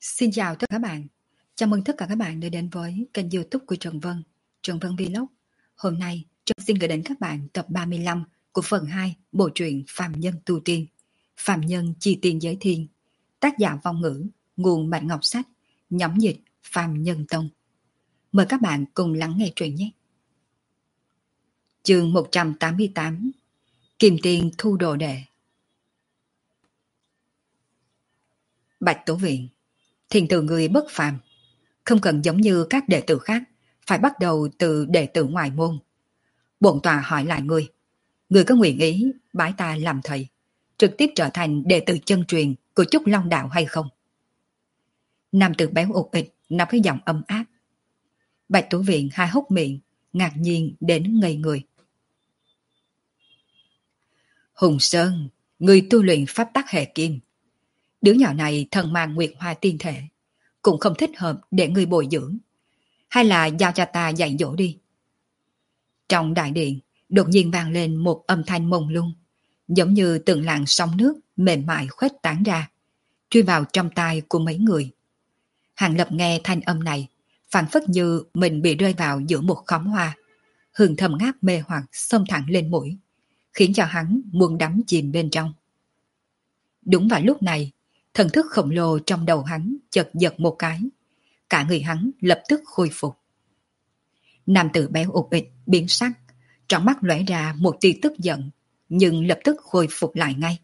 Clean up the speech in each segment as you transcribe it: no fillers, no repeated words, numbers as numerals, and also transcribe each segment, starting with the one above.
Xin chào tất cả các bạn. Chào mừng tất cả các bạn đã đến với kênh YouTube của Trần Vân, Trần Vân Vlog. Hôm nay, Trần xin gửi đến các bạn tập 35 của phần 2 bộ truyện Phàm Nhân Tu Tiên, Phàm Nhân Chi Tiên Giới Thiên, tác giả Vong Ngữ, nguồn Bạch Ngọc Sách, nhóm dịch Phàm Nhân Tông. Mời các bạn cùng lắng nghe truyện nhé. Chương 188: Kim Tiên thu đồ đệ. Bạch Tổ Viện, thiền từ người bất phàm, không cần giống như các đệ tử khác, phải bắt đầu từ đệ tử ngoại môn. Bổn tọa hỏi lại người có nguyện ý bái ta làm thầy, trực tiếp trở thành đệ tử chân truyền của Trúc Long Đạo hay không? Nam tử béo ụt ịch nói với giọng ấm áp. Bạch Tổ Viện hai hốc miệng, ngạc nhiên đến ngây người. Hùng Sơn, người tu luyện pháp tắc hệ kim. Đứa nhỏ này thần mang nguyệt hoa tiên thể, cũng không thích hợp để người bồi dưỡng. Hay là giao cho ta dạy dỗ đi. Trong đại điện, đột nhiên vang lên một âm thanh mông lung, giống như từng làn sóng nước mềm mại khuếch tán ra, truy vào trong tai của mấy người. Hàng Lập nghe thanh âm này, phảng phất như mình bị rơi vào giữa một khóm hoa, hương thơm ngát mê hoặc xông thẳng lên mũi, khiến cho hắn muốn đắm chìm bên trong. Đúng vào lúc này, thần thức khổng lồ trong đầu hắn chợt giật một cái, cả người hắn lập tức khôi phục. Nam tử béo ụt ịch biến sắc, trong mắt lóe ra một tia tức giận, nhưng lập tức khôi phục lại ngay.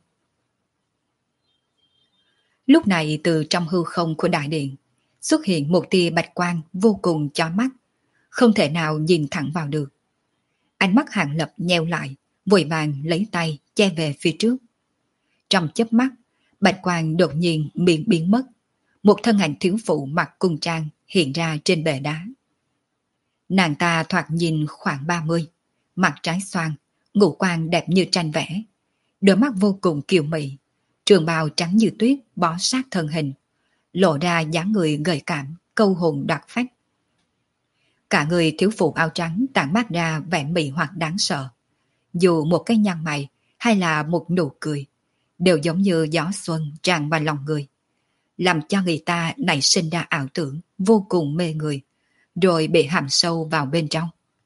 Lúc này từ trong hư không của đại điện xuất hiện một tia bạch quang vô cùng chói mắt, không thể nào nhìn thẳng vào được. Ánh mắt Hàng Lập nheo lại, vội vàng lấy tay che về phía trước. Trong chớp mắt, bạch quang đột nhiên biến mất, một thân ảnh thiếu phụ mặc cung trang hiện ra trên bệ đá. Nàng ta thoạt nhìn khoảng 30, mặt trái xoan, ngũ quan đẹp như tranh vẽ, đôi mắt vô cùng kiều mị, trường bào trắng như tuyết bó sát thân hình, lộ ra dáng người gợi cảm, câu hồn đoạt phách. Cả người thiếu phụ áo trắng tản mát ra vẻ mị hoặc đáng sợ, dù một cái nhăn mày hay là một nụ cười, đều giống như gió xuân tràn vào lòng người, làm cho người ta nảy sinh ra ảo tưởng vô cùng mê người, rồi bị hàm sâu vào bên trong.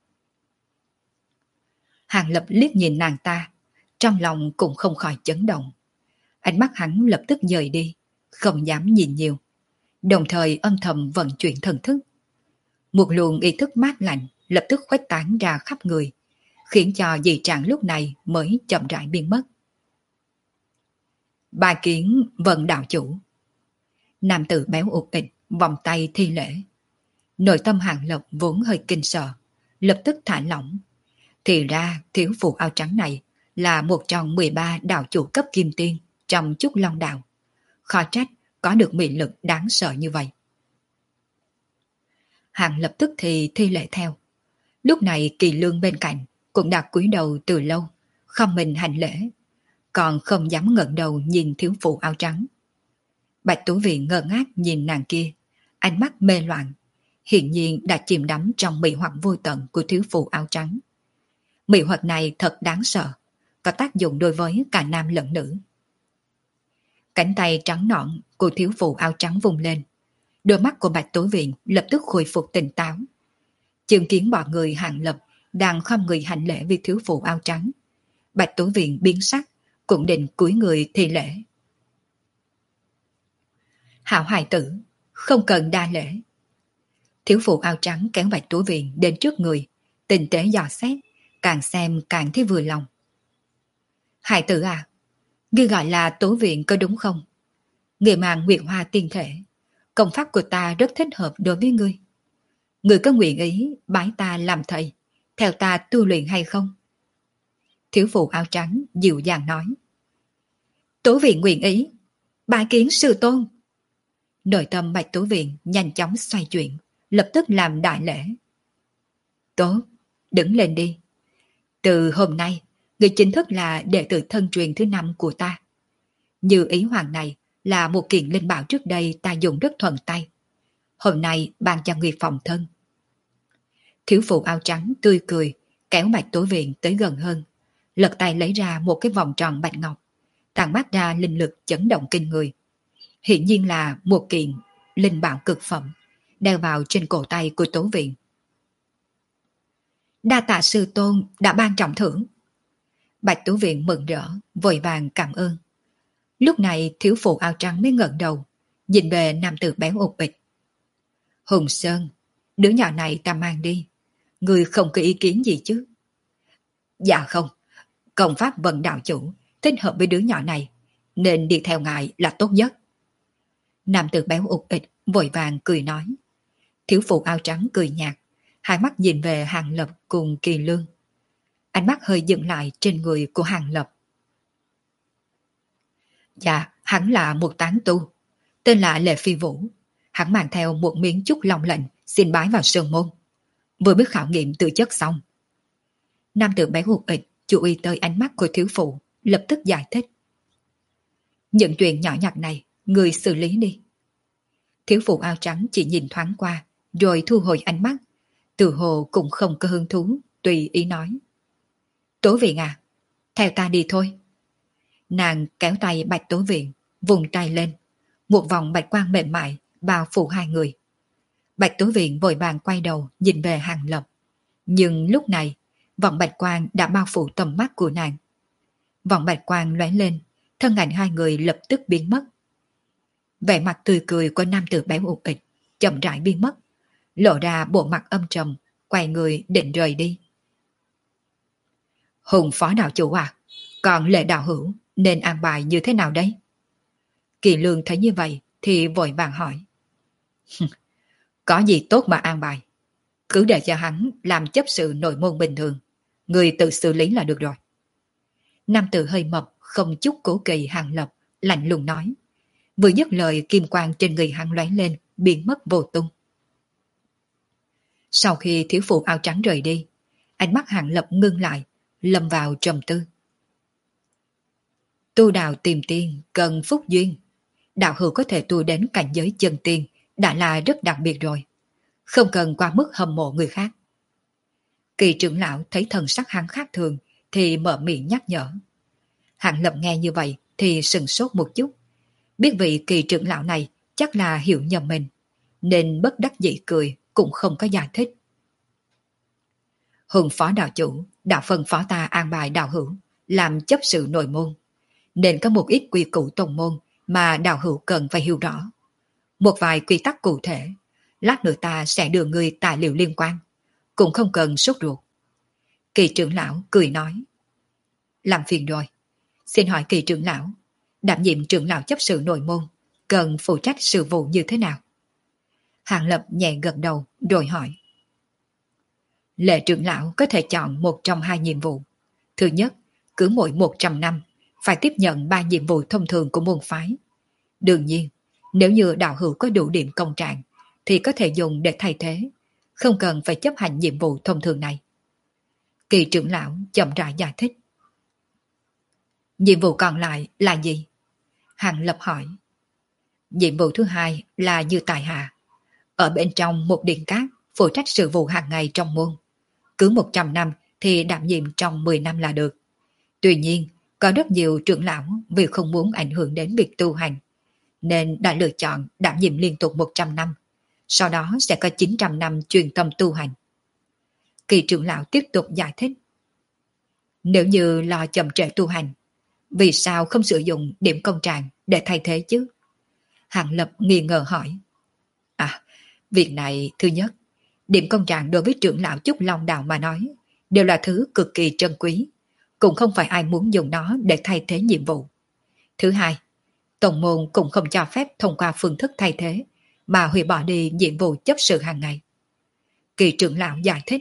Hàng Lập liếc nhìn nàng ta, trong lòng cũng không khỏi chấn động. Ánh mắt hắn lập tức dời đi, không dám nhìn nhiều, đồng thời âm thầm vận chuyển thần thức. Một luồng ý thức mát lạnh lập tức khuếch tán ra khắp người, khiến cho dị trạng lúc này mới chậm rãi biến mất. Bài kiến vận đạo chủ. Nam tử béo ụt ịch vòng tay thi lễ. Nội tâm Hàng Lập vốn hơi kinh sợ, lập tức thả lỏng. Thì ra thiếu phụ áo trắng này là một trong 13 đạo chủ cấp kim tiên trong Trúc Long Đạo. Khó trách có được mị lực đáng sợ như vậy. Hàng lập tức thi lễ theo. Lúc này Kỳ Lương bên cạnh cũng đã cúi đầu từ lâu, không mình hành lễ, còn không dám ngẩng đầu nhìn thiếu phụ áo trắng. Bạch Tú Viện ngơ ngác nhìn nàng kia, ánh mắt mê loạn, hiển nhiên đã chìm đắm trong mị hoặc vô tận của thiếu phụ áo trắng. Mị hoặc này thật đáng sợ, có tác dụng đối với cả nam lẫn nữ. Cánh tay trắng nõn của thiếu phụ áo trắng vung lên, đôi mắt của Bạch Tú Viện lập tức khôi phục tỉnh táo. Chứng kiến bọn người Hàng Lập đang không người hành lễ với thiếu phụ áo trắng, Bạch Tú Viện biến sắc, cũng định cúi người thi lễ. Hảo hài tử, không cần đa lễ. Thiếu phụ áo trắng kéo Bạch Tú Viện đến trước người, tinh tế dò xét, càng xem càng thấy vừa lòng. Hài tử à, ngươi gọi là Tố Viện có đúng không? Người mang nguyệt hoa tiên thể, công pháp của ta rất thích hợp đối với ngươi. Ngươi có nguyện ý bái ta làm thầy, theo ta tu luyện hay không? Thiếu phụ áo trắng dịu dàng nói. Tố Viện nguyện ý, bái kiến sư tôn. Nội tâm Bạch Tú Viện nhanh chóng xoay chuyển, lập tức làm đại lễ. Tốt, đứng lên đi. Từ hôm nay, người chính thức là đệ tử thân truyền thứ 5 của ta. Như ý hoàng này là một kiện linh bảo trước đây ta dùng rất thuận tay. Hôm nay ban cho người phòng thân. Thiếu phụ áo trắng tươi cười, kéo Bạch Tú Viện tới gần hơn, lật tay lấy ra một cái vòng tròn bạch ngọc, tàn mát ra linh lực chấn động kinh người. Hiển nhiên là một kiện linh bảo cực phẩm, đeo vào trên cổ tay của Tố Viện. Đa tạ sư tôn đã ban trọng thưởng. Bạch Tố Viện mừng rỡ, vội vàng cảm ơn. Lúc này thiếu phụ áo trắng mới ngẩng đầu, nhìn về nam tử béo ục ịch. Hùng Sơn, đứa nhỏ này ta mang đi. Người không có ý kiến gì chứ? Dạ không, công pháp vận đạo chủ thích hợp với đứa nhỏ này, nên đi theo ngài là tốt nhất. Nam tử béo ục ịch vội vàng cười nói. Thiếu phụ áo trắng cười nhạt, hai mắt nhìn về Hàng Lập cùng Kỳ Lương. Ánh mắt hơi dừng lại trên người của Hàng Lập. Dạ, hắn là một tán tu, tên là Lệ Phi Vũ. Hắn mang theo một miếng chúc long lệnh xin bái vào sơn môn. Vừa mới khảo nghiệm tư chất xong. Nam tử béo ục ịch chú ý tới ánh mắt của thiếu phụ, lập tức giải thích. Những chuyện nhỏ nhặt này, người xử lý đi. Thiếu phụ áo trắng chỉ nhìn thoáng qua, rồi thu hồi ánh mắt. Từ hồ cũng không có hứng thú, tùy ý nói. Tố Viện à, theo ta đi thôi. Nàng kéo tay Bạch Tố Viện, vùng tay lên. Một vòng bạch quang mềm mại bao phủ hai người. Bạch Tố Viện vội vàng quay đầu nhìn về Hàng Lập. Nhưng lúc này, vòng bạch quang đã bao phủ tầm mắt của nàng. Vòng bạch quang lóe lên, thân ảnh hai người lập tức biến mất. Vẻ mặt tươi cười của nam tử béo ục ịch chậm rãi biến mất, lộ ra bộ mặt âm trầm, quay người định rời đi. Hùng phó đạo chủ à, còn Lệ đạo hữu nên an bài như thế nào đấy? Kỳ Lương thấy như vậy thì vội vàng hỏi. Có gì tốt mà an bài, cứ để cho hắn làm chấp sự nội môn bình thường, người tự xử lý là được rồi. Nam tử hơi mập không chút cố kỵ Hàng Lập lạnh lùng nói. Vừa dứt lời, kim quang trên người hắn lóe lên, biến mất vô tung. Sau khi thiếu phụ áo trắng rời đi, ánh mắt Hàng Lập ngưng lại, lâm vào trầm tư. Tu đạo tìm tiên cần phúc duyên. Đạo hữu có thể tu đến cảnh giới chân tiên đã là rất đặc biệt rồi, không cần qua mức hâm mộ người khác. Kỳ trưởng lão thấy thần sắc hắn khác thường thì mở miệng nhắc nhở. Hàng Lập nghe như vậy thì sừng sốt một chút, biết vị Kỳ trưởng lão này chắc là hiểu nhầm mình, nên bất đắc dĩ cười, cũng không có giải thích. Hùng phó đạo chủ đã phân phó ta an bài đạo hữu làm chấp sự nội môn, nên có một ít quy củ tông môn mà đạo hữu cần phải hiểu rõ. Một vài quy tắc cụ thể, lát nữa ta sẽ đưa người tài liệu liên quan, cũng không cần sốt ruột. Kỳ trưởng lão cười nói. Làm phiền rồi, xin hỏi Kỳ trưởng lão, đảm nhiệm trưởng lão chấp sự nội môn cần phụ trách sự vụ như thế nào? Hàng Lập nhẹ gật đầu rồi hỏi. Lệ trưởng lão có thể chọn một trong hai nhiệm vụ. Thứ nhất, cứ mỗi 100 năm phải tiếp nhận 3 nhiệm vụ thông thường của môn phái. Đương nhiên, nếu như đạo hữu có đủ điểm công trạng thì có thể dùng để thay thế, không cần phải chấp hành nhiệm vụ thông thường này. Kỳ trưởng lão chậm rãi giải thích. Nhiệm vụ còn lại là gì? Hàng Lập hỏi. Nhiệm vụ thứ hai là như tại hạ, ở bên trong một điện cát phụ trách sự vụ hàng ngày trong môn. Cứ 100 năm thì đảm nhiệm trong 10 năm là được. Tuy nhiên, có rất nhiều trưởng lão vì không muốn ảnh hưởng đến việc tu hành, nên đã lựa chọn đảm nhiệm liên tục 100 năm, sau đó sẽ có 900 năm chuyên tâm tu hành. Kỳ trưởng lão tiếp tục giải thích. Nếu như lo chậm trễ tu hành, vì sao không sử dụng điểm công trạng để thay thế chứ? Hàng Lập nghi ngờ hỏi. À, việc này thứ nhất, điểm công trạng đối với trưởng lão Trúc Long Đạo mà nói đều là thứ cực kỳ trân quý, cũng không phải ai muốn dùng nó để thay thế nhiệm vụ. Thứ hai, tổng môn cũng không cho phép thông qua phương thức thay thế mà hủy bỏ đi nhiệm vụ chấp sự hàng ngày. Kỳ trưởng lão giải thích.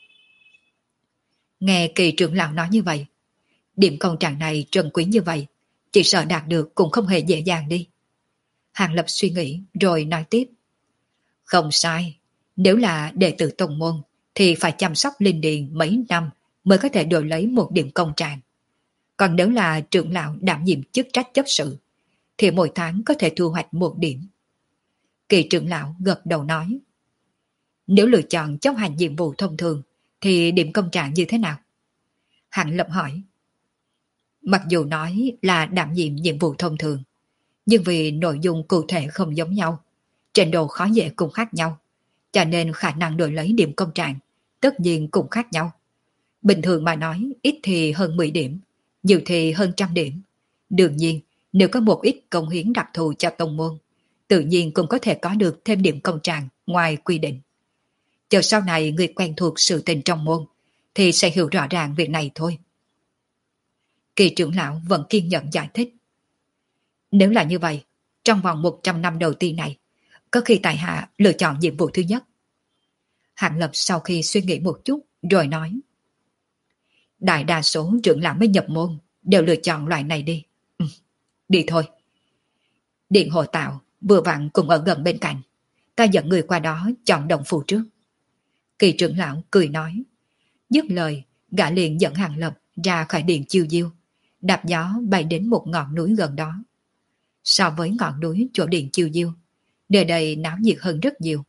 Nghe Kỳ trưởng lão nói như vậy, điểm công trạng này trân quý như vậy, chỉ sợ đạt được cũng không hề dễ dàng đi. Hàng Lập suy nghĩ rồi nói tiếp. Không sai, nếu là đệ tử tông môn thì phải chăm sóc linh điền mấy năm mới có thể đổi lấy một điểm công trạng. Còn nếu là trưởng lão đảm nhiệm chức trách chấp sự thì mỗi tháng có thể thu hoạch 1 điểm. Kỳ trưởng lão gật đầu nói. Nếu lựa chọn chấp hành nhiệm vụ thông thường thì điểm công trạng như thế nào? Hàng Lập hỏi. Mặc dù nói là đảm nhiệm nhiệm vụ thông thường, nhưng vì nội dung cụ thể không giống nhau, Trình độ khó dễ cũng khác nhau, cho nên khả năng đổi lấy điểm công trạng tất nhiên cũng khác nhau. Bình thường mà nói, ít thì hơn 10 điểm, nhiều thì hơn 100 điểm. Đương nhiên, nếu có một ít công hiến đặc thù cho tông môn, tự nhiên cũng có thể có được thêm điểm công trạng ngoài quy định. Chờ sau này người quen thuộc sự tình trong môn, thì sẽ hiểu rõ ràng việc này thôi. Kỳ trưởng lão vẫn kiên nhẫn giải thích. Nếu là như vậy, trong vòng 100 năm đầu tiên này, có khi tại hạ lựa chọn nhiệm vụ thứ nhất. Hạng Lập sau khi suy nghĩ một chút, rồi nói. Đại đa số trưởng lão mới nhập môn đều lựa chọn loại này đi. Đi thôi. Điện Hồ Tạo vừa vặn cùng ở gần bên cạnh. Ta dẫn người qua đó chọn đồng phù trước. Kỳ trưởng lão cười nói. Dứt lời, gã liền dẫn Hàng Lập ra khỏi điện chiêu diêu, đạp gió bay đến một ngọn núi gần đó. So với ngọn núi chỗ điện chiêu diêu, nơi đây náo nhiệt hơn rất nhiều.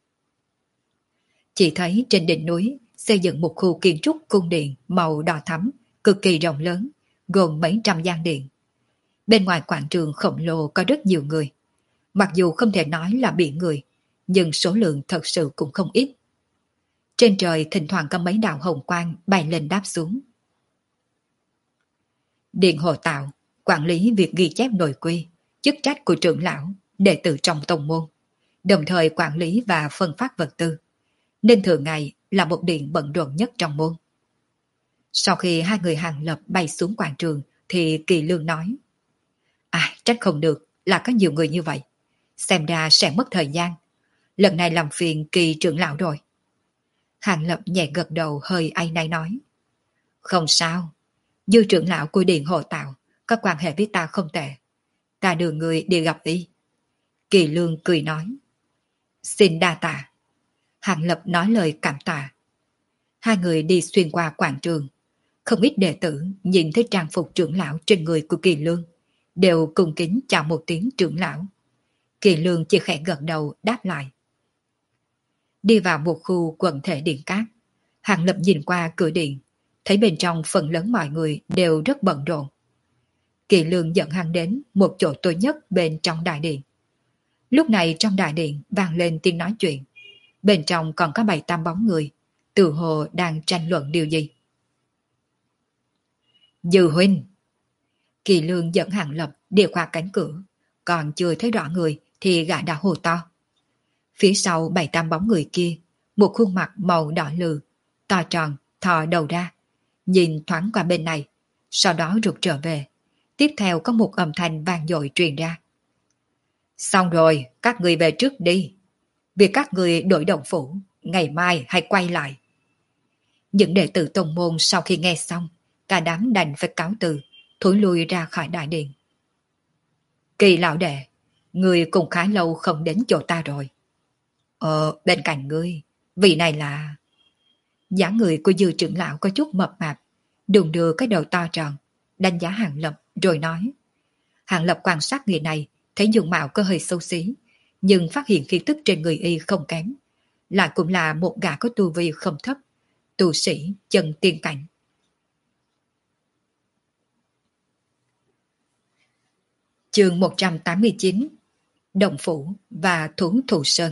Chỉ thấy trên đỉnh núi xây dựng một khu kiến trúc cung điện màu đỏ thắm, cực kỳ rộng lớn, gồm mấy trăm gian điện. Bên ngoài quảng trường khổng lồ có rất nhiều người. Mặc dù không thể nói là biển người, nhưng số lượng thật sự cũng không ít. Trên trời thỉnh thoảng có mấy đạo hồng quang bay lên đáp xuống. Điện Hồ Tạo quản lý việc ghi chép nội quy, chức trách của trưởng lão, đệ tử trong tông môn, đồng thời quản lý và phân phát vật tư, nên thường ngày là một điện bận rộn nhất trong môn. Sau khi hai người Hàng Lập bay xuống quảng trường thì Kỳ Lương nói. Trách không được là có nhiều người như vậy, xem ra sẽ mất thời gian. Lần này làm phiền Kỳ trưởng lão rồi. Hàng Lập nhẹ gật đầu hơi áy náy nói. Không sao, Dư trưởng lão của Điện Hồ Tạo có quan hệ với ta không tệ. Ta đưa người đi gặp y. Kỳ Lương cười nói. Xin đa tạ. Hàng Lập nói lời cảm tạ. Hai người đi xuyên qua quảng trường. Không ít đệ tử nhìn thấy trang phục trưởng lão trên người của Kỳ Lương, đều cung kính chào một tiếng trưởng lão. Kỳ Lương chỉ khẽ gật đầu đáp lại. Đi vào một khu quần thể điện cát, Hàng Lập nhìn qua cửa điện, thấy bên trong phần lớn mọi người đều rất bận rộn. Kỳ Lương dẫn hắn đến một chỗ tối nhất bên trong đại điện. Lúc này trong đại điện vang lên tiếng nói chuyện. Bên trong còn có 7-8 bóng người, tự hồ đang tranh luận điều gì. Dư huynh. Kỳ Lương dẫn Hàng Lập đi qua cánh cửa, còn chưa thấy rõ người thì gã đã hô to. Phía sau 7-8 bóng người kia, một khuôn mặt màu đỏ lừ, to tròn, thò đầu ra, nhìn thoáng qua bên này, sau đó rụt trở về. Tiếp theo có một âm thanh vang dội truyền ra. Xong rồi, các người về trước đi. Việc các người đổi động phủ, ngày mai hãy quay lại. Những đệ tử tông môn sau khi nghe xong, cả đám đành phải cáo từ, thối lui ra khỏi đại điện. Kỳ lão đệ, người cũng khá lâu không đến chỗ ta rồi. Bên cạnh ngươi, vị này là... dáng người của Dư trưởng lão có chút mập mạp, đùng đưa cái đầu to tròn, đánh giá Hàng Lập rồi nói. Hàng Lập quan sát người này, thấy dung mạo có hơi xấu xí, nhưng phát hiện khí tức trên người y không kém, lại cũng là một gã có tu vi không thấp, tu sĩ chân tiên cảnh. Chương 189: Động phủ và thú thù sơn.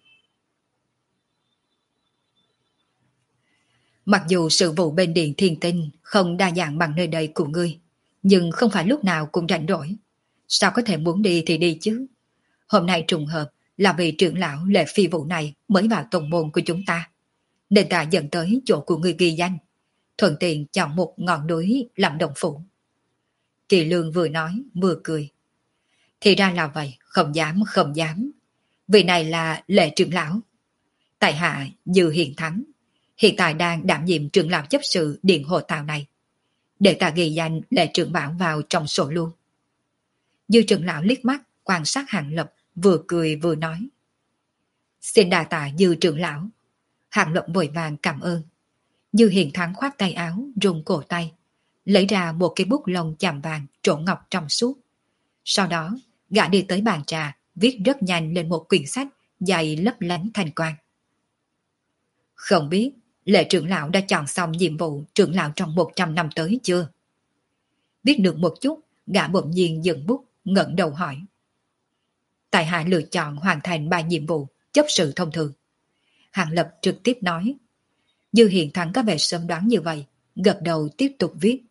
Mặc dù sự vụ bên điện Thiên Tinh không đa dạng bằng nơi đây của ngươi, nhưng không phải lúc nào cũng rảnh rỗi. Sao có thể muốn đi thì đi chứ? Hôm nay trùng hợp là vì trưởng lão Lệ Phi Vũ này mới vào tông môn của chúng ta, nên ta dẫn tới chỗ của ngươi ghi danh, thuận tiện chọn một ngọn núi làm động phủ. Kỳ Lương vừa nói vừa cười. Thì ra là vậy, không dám không dám. Vị này là Lệ trưởng lão. Tại hạ Dư Hiền Thắng, hiện tại đang đảm nhiệm trưởng lão chấp sự Điện Hồ Tạo này. Để ta ghi danh Lệ trưởng bảo vào trong sổ luôn. Dư trưởng lão liếc mắt quan sát Hàng Lập, vừa cười vừa nói. Xin đà tạ Dư trưởng lão. Hàng Lập vội vàng cảm ơn. Dư Hiền Thắng khoát tay áo, rung cổ tay, lấy ra một cái bút lông chàm vàng trổ ngọc trong suốt. Sau đó, gã đi tới bàn trà, viết rất nhanh lên một quyển sách dày lấp lánh thanh quang. Không biết Lệ trưởng lão đã chọn xong nhiệm vụ trưởng lão trong 100 năm tới chưa? Viết được một chút, gã bỗng nhiên dừng bút, ngẩng đầu hỏi. tại hạ lựa chọn hoàn thành 3 nhiệm vụ chấp sự thông thường. Hàng Lập trực tiếp nói. Dư Hiền Thắng có vẻ sớm đoán như vậy, gật đầu tiếp tục viết.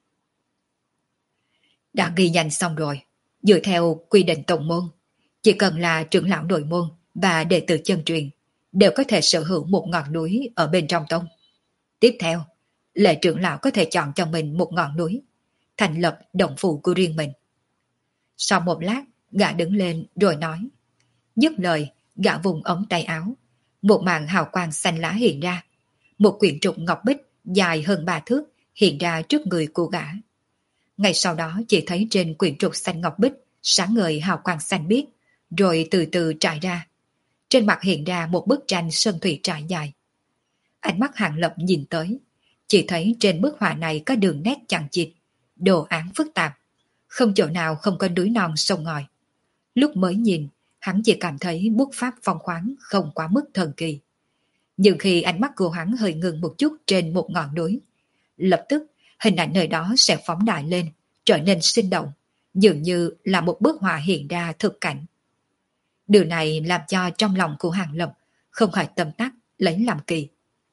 Đã ghi nhanh xong rồi, dựa theo quy định tổng môn, chỉ cần là trưởng lão nội môn và đệ tử chân truyền đều có thể sở hữu một ngọn núi ở bên trong tông. Tiếp theo, lệ trưởng lão có thể chọn cho mình một ngọn núi, thành lập động phủ của riêng mình. Sau một lát, gã đứng lên rồi nói. Dứt lời, gã vùng ống tay áo, một màn hào quang xanh lá hiện ra. Một quyển trục ngọc bích dài hơn 3 thước hiện ra trước người của gã. Ngay sau đó chỉ thấy trên quyển trục xanh ngọc bích sáng ngời hào quang xanh biếc, rồi từ từ trải ra. Trên mặt hiện ra một bức tranh sơn thủy trải dài. Ánh mắt Hàng Lập nhìn tới, chỉ thấy trên bức họa này có đường nét chằng chịt, đồ án phức tạp, không chỗ nào không có núi non sông ngòi. Lúc mới nhìn, hắn chỉ cảm thấy bút pháp phong khoáng không quá mức thần kỳ. Nhưng khi ánh mắt của hắn hơi ngừng một chút trên một ngọn núi, lập tức hình ảnh nơi đó sẽ phóng đại lên, trở nên sinh động, dường như là một bức họa hiện ra thực cảnh. Điều này làm cho trong lòng của Hàng Lập không khỏi tâm tắc lấy làm kỳ.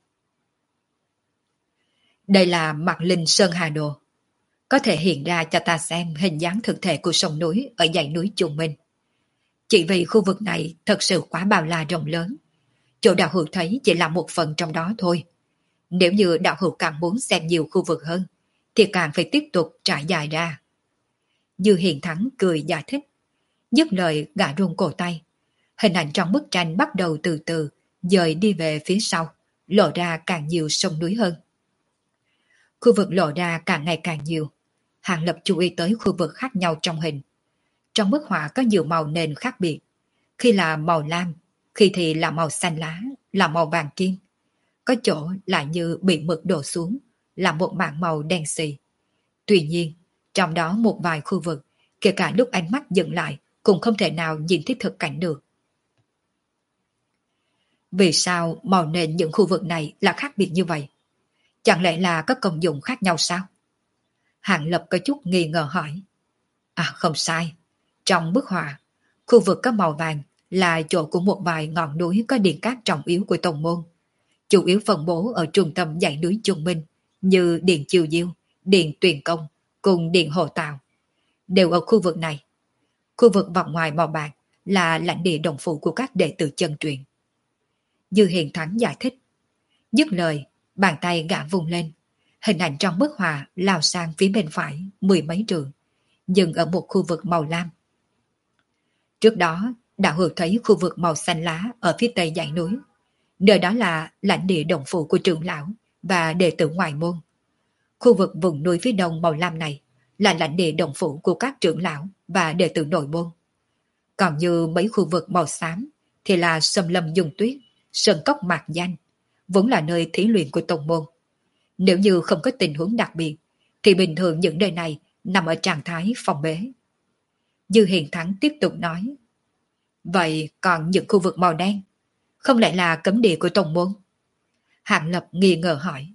Đây là mặt linh Sơn Hà Đồ, có thể hiện ra cho ta xem hình dáng thực thể của sông núi ở dãy núi Trung Minh. Chỉ vì khu vực này thật sự quá bao la rộng lớn, chỗ đạo hữu thấy chỉ là một phần trong đó thôi. Nếu như đạo hữu càng muốn xem nhiều khu vực hơn, thì càng phải tiếp tục trải dài ra. Dư Hiền Thắng cười giải thích. Dứt lời gã run cổ tay. Hình ảnh trong bức tranh bắt đầu từ từ dời đi về phía sau, lộ ra càng nhiều sông núi hơn. Khu vực lộ ra càng ngày càng nhiều. Hàng Lập chú ý tới khu vực khác nhau trong hình. Trong bức họa có nhiều màu nền khác biệt. Khi là màu lam, khi thì là màu xanh lá, là màu vàng kim. Có chỗ lại như bị mực đổ xuống, là một mảng màu đen xì. Tuy nhiên, trong đó một vài khu vực, kể cả lúc ánh mắt dừng lại, cũng không thể nào nhìn thấy thực cảnh được. Vì sao màu nền những khu vực này là khác biệt như vậy? Chẳng lẽ là có công dụng khác nhau sao? Hàng Lập có chút nghi ngờ hỏi. À không sai, trong bức họa, khu vực có màu vàng là chỗ của một vài ngọn núi có điện cát trọng yếu của tông môn, chủ yếu phân bố ở trung tâm dãy núi Trung Minh như Điện Chiêu Diêu, Điện Tuyền Công cùng Điện Hồ Tào, đều ở khu vực này. Khu vực vòng ngoài màu bạc là lãnh địa đồng phụ của các đệ tử chân truyền. Dư Hiền Thắng giải thích. Dứt lời, bàn tay gã vùng lên, hình ảnh trong bức họa lao sang phía bên phải 10 mấy trượng, dừng ở một khu vực màu lam. Trước đó, đạo hữu thấy khu vực màu xanh lá ở phía tây dãy núi. Nơi đó là lãnh địa đồng phụ của trưởng lão và đệ tử ngoại môn. Khu vực vùng núi phía đông màu lam này là lãnh địa đồng phụ của các trưởng lão và đệ tử nội môn. Còn như mấy khu vực màu xám thì là Sâm Lâm Dung Tuyết, Sơn Cốc Mạc Danh, vốn là nơi thí luyện của tông môn. Nếu như không có tình huống đặc biệt, thì bình thường những nơi này nằm ở trạng thái phòng bế. Dư Hiền Thắng tiếp tục nói. Vậy còn những khu vực màu đen, không lẽ là cấm địa của tông môn? Hạng Lập nghi ngờ hỏi.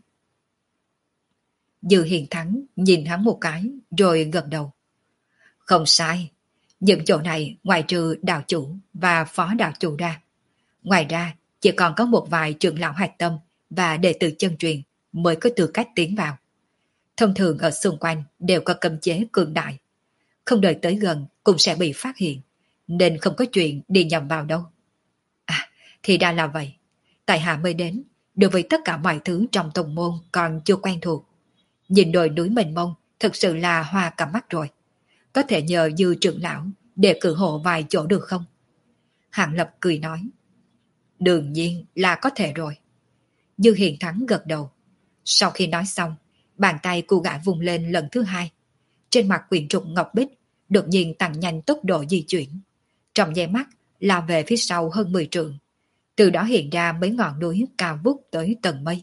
Dư Hiền Thắng nhìn hắn một cái rồi gật đầu. Không sai, những chỗ này ngoài trừ đạo chủ và phó đạo chủ ra, ngoài ra chỉ còn có một vài trưởng lão hạch tâm và đệ tử chân truyền mới có tư cách tiến vào. Thông thường ở xung quanh đều có cấm chế cường đại, không đợi tới gần cũng sẽ bị phát hiện, nên không có chuyện đi nhầm vào đâu. À, thì ra là vậy. Tại hạ mới đến, đối với tất cả mọi thứ trong tông môn còn chưa quen thuộc. Nhìn đồi núi mênh mông thực sự là hoa cả mắt rồi. Có thể nhờ Dư trưởng lão để cử hộ vài chỗ được không? Hạng Lập cười nói. Đương nhiên là có thể rồi. Dư Hiền Thắng gật đầu. Sau khi nói xong, bàn tay của gã vùng lên lần thứ hai. Trên mặt quyển trục ngọc bích đột nhiên tăng nhanh tốc độ di chuyển. Trong nháy mắt lao về phía sau hơn 10 trượng. Từ đó hiện ra mấy ngọn núi cao vút tới tầng mây.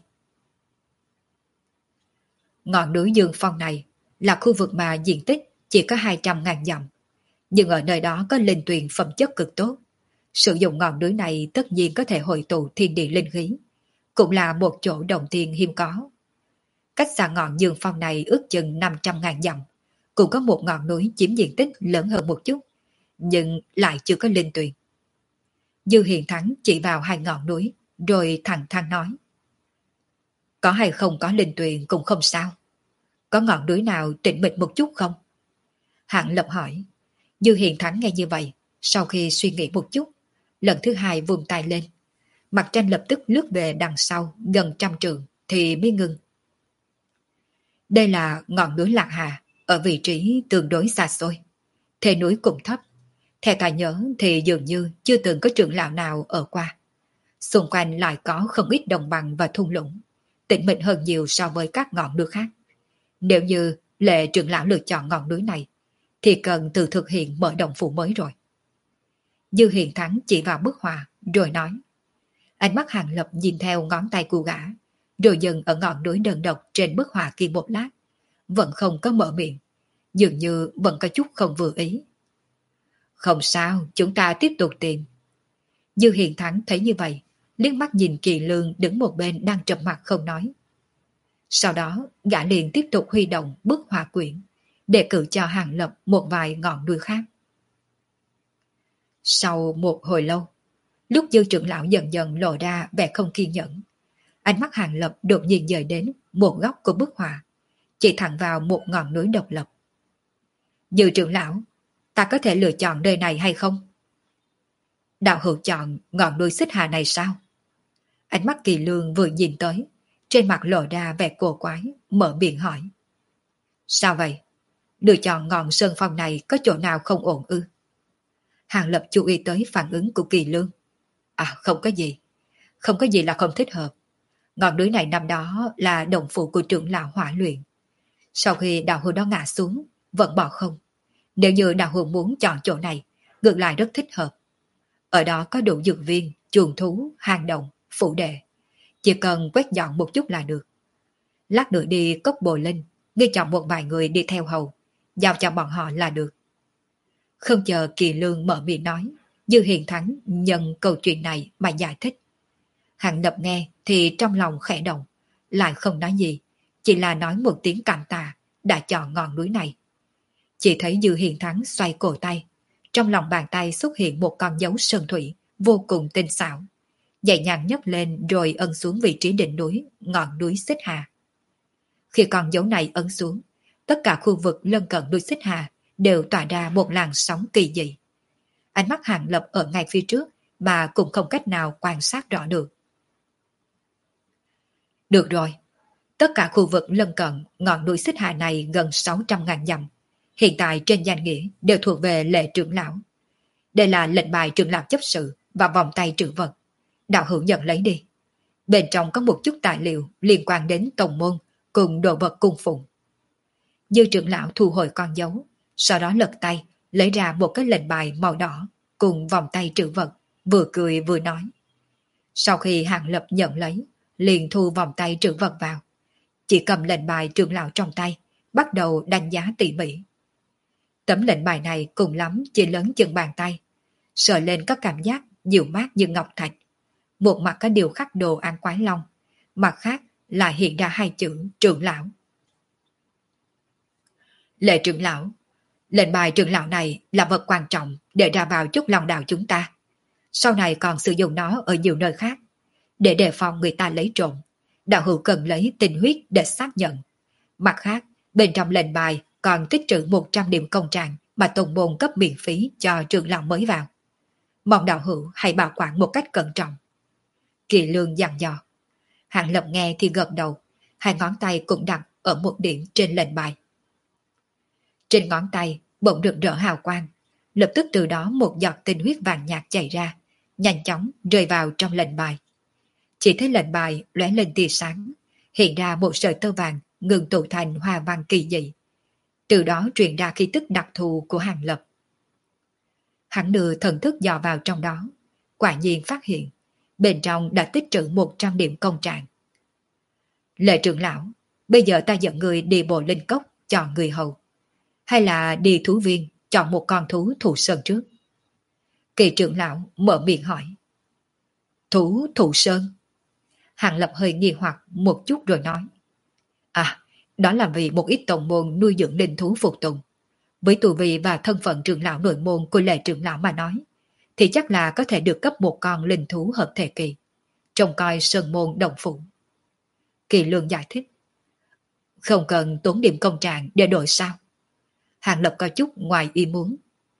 Ngọn núi Dương Phong này là khu vực mà diện tích chỉ có 200.000 dặm. Nhưng ở nơi đó có linh tuyền phẩm chất cực tốt. Sử dụng ngọn núi này tất nhiên có thể hội tụ thiên địa linh khí. Cũng là một chỗ đồng tiền hiếm có. Cách xa ngọn Dương Phong này ước chừng 500.000 dặm. Cũng có một ngọn núi chiếm diện tích lớn hơn một chút. nhưng lại chưa có linh tuyền. Dư Hiền Thắng chỉ vào hai ngọn núi, rồi thẳng thắn nói. Có hay không có linh tuyền cũng không sao. Có ngọn núi nào tĩnh mịch một chút không? Hạng Lập hỏi. Dư Hiền Thắng nghe như vậy, sau khi suy nghĩ một chút, lần thứ hai vung tay lên. Mặt tranh lập tức lướt về đằng sau gần 100 trượng thì mới ngừng. Đây là ngọn núi Lạc Hà, ở vị trí tương đối xa xôi. Thề núi cũng thấp. Theo ta nhớ thì dường như chưa từng có trưởng lão nào ở qua. Xung quanh lại có không ít đồng bằng và thung lũng, tĩnh mịch hơn nhiều so với các ngọn núi khác. Nếu như Lệ trưởng lão lựa chọn ngọn núi này, thì cần tự thực hiện mở động phủ mới rồi. Dư Hiền Thắng chỉ vào bức họa, rồi nói. Ánh mắt Hàng Lập nhìn theo ngón tay của gã, rồi dừng ở ngọn núi đơn độc trên bức họa kia một lát, vẫn không có mở miệng, dường như vẫn có chút không vừa ý. Không sao, chúng ta tiếp tục tìm. Dư Hiền Thắng thấy như vậy, liếc mắt nhìn Kỳ Lương đứng một bên đang trầm mặt không nói. Sau đó, gã liền tiếp tục huy động bức họa quyển, để cử cho Hàng Lập một vài ngọn núi khác. Sau một hồi lâu, lúc Dư trưởng lão dần dần lộ ra vẻ không kiên nhẫn, ánh mắt Hàng Lập đột nhiên dời đến một góc của bức họa, chỉ thẳng vào một ngọn núi độc lập. Dư trưởng lão, ta có thể lựa chọn nơi này hay không? Đạo hữu chọn ngọn núi Xích Hà này sao? Ánh mắt Kỳ Lương vừa nhìn tới, trên mặt lộ ra vẻ cổ quái, mở miệng hỏi. Sao vậy? Lựa chọn ngọn sơn phong này có chỗ nào không ổn ư? Hàng Lập chú ý tới phản ứng của Kỳ Lương. À, không có gì. Không có gì là không thích hợp. Ngọn núi này năm đó là động phủ của trưởng lão hỏa luyện. Sau khi đạo hữu đó ngã xuống, vẫn bỏ không. Nếu như đạo hữu muốn chọn chỗ này, ngược lại rất thích hợp. Ở đó có đủ dược viên, chuồng thú, hang động, phủ đệ. Chỉ cần quét dọn một chút là được. Lát nữa đi cốc Bồ Linh, ghi chọn một vài người đi theo hầu, giao cho bọn họ là được. Không chờ Kỳ Lương mở miệng nói, Dư Hiền Thắng nhận câu chuyện này mà giải thích. Hàng Lập nghe thì trong lòng khẽ động, lại không nói gì, chỉ là nói một tiếng cảm tạ đã chọn ngọn núi này. Chỉ thấy Dư Hiền Thắng xoay cổ tay, trong lòng bàn tay xuất hiện một con dấu sơn thủy vô cùng tinh xảo, nhẹ nhàng nhấc lên rồi ấn xuống vị trí đỉnh núi, ngọn núi Xích Hà. Khi con dấu này ấn xuống, tất cả khu vực lân cận núi Xích Hà đều tỏa ra một làn sóng kỳ dị. Ánh mắt Hàng Lập ở ngay phía trước mà cũng không cách nào quan sát rõ được. Được rồi, tất cả khu vực lân cận ngọn núi Xích Hà này gần 600.000 dặm, hiện tại trên danh nghĩa đều thuộc về Lệ trưởng lão. Đây là lệnh bài trưởng lão chấp sự và vòng tay trữ vật. Đạo hữu nhận lấy đi. Bên trong có một chút tài liệu liên quan đến tông môn cùng đồ vật cung phụng. Dư trưởng lão thu hồi con dấu, sau đó lật tay lấy ra một cái lệnh bài màu đỏ cùng vòng tay trữ vật, vừa cười vừa nói. Sau khi Hàng Lập nhận lấy, liền thu vòng tay trữ vật vào, chỉ cầm lệnh bài trưởng lão trong tay, bắt đầu đánh giá tỉ mỉ. Tấm lệnh bài này cùng lắm chỉ lớn chừng bàn tay, sờ lên có cảm giác dịu mát như ngọc thạch. Một mặt có điều khắc đồ án quái long, mặt khác lại hiện ra hai chữ trưởng lão. Lệ trưởng lão, lệnh bài trưởng lão này là vật quan trọng để ra vào chút lòng đạo chúng ta. Sau này còn sử dụng nó ở nhiều nơi khác, để đề phòng người ta lấy trộm. Đạo hữu cần lấy tinh huyết để xác nhận. Mặt khác, bên trong lệnh bài còn tích trữ 100 điểm công trạng mà tông môn cấp miễn phí cho trưởng lão mới vào. Mong đạo hữu hãy bảo quản một cách cẩn trọng. Kỳ Lương dặn dò. Hàng Lập nghe thì gật đầu, hai ngón tay cũng đặt ở một điểm trên lệnh bài. Trên ngón tay bỗng rực rỡ hào quang, lập tức từ đó một giọt tinh huyết vàng nhạt chảy ra, nhanh chóng rơi vào trong lệnh bài. Chỉ thấy lệnh bài lóe lên tia sáng, hiện ra một sợi tơ vàng ngừng tụ thành hoa văn kỳ dị. Từ đó truyền ra khí tức đặc thù của Hàng Lập. Hắn đưa thần thức dò vào trong đó, quả nhiên phát hiện bên trong đã tích trữ 100 điểm công trạng. Lệ trưởng lão, bây giờ ta dẫn người đi Bộ Linh Cốc chọn người hầu, hay là đi thú viên chọn một con thú thụ sơn trước? Kỳ trưởng lão mở miệng hỏi. Thú thụ sơn? Hàng Lập hơi nghi hoặc một chút rồi nói. À, đó là vì một ít tổng môn nuôi dưỡng linh thú phục tùng. Với tu vi và thân phận trưởng lão nội môn của Lệ trưởng lão mà nói, thì chắc là có thể được cấp một con linh thú hợp thể kỳ, trông coi sơn môn đồng phủ. Kỳ Lương giải thích. Không cần tốn điểm công trạng để đổi sao? Hàng Lập có chút ngoài ý muốn.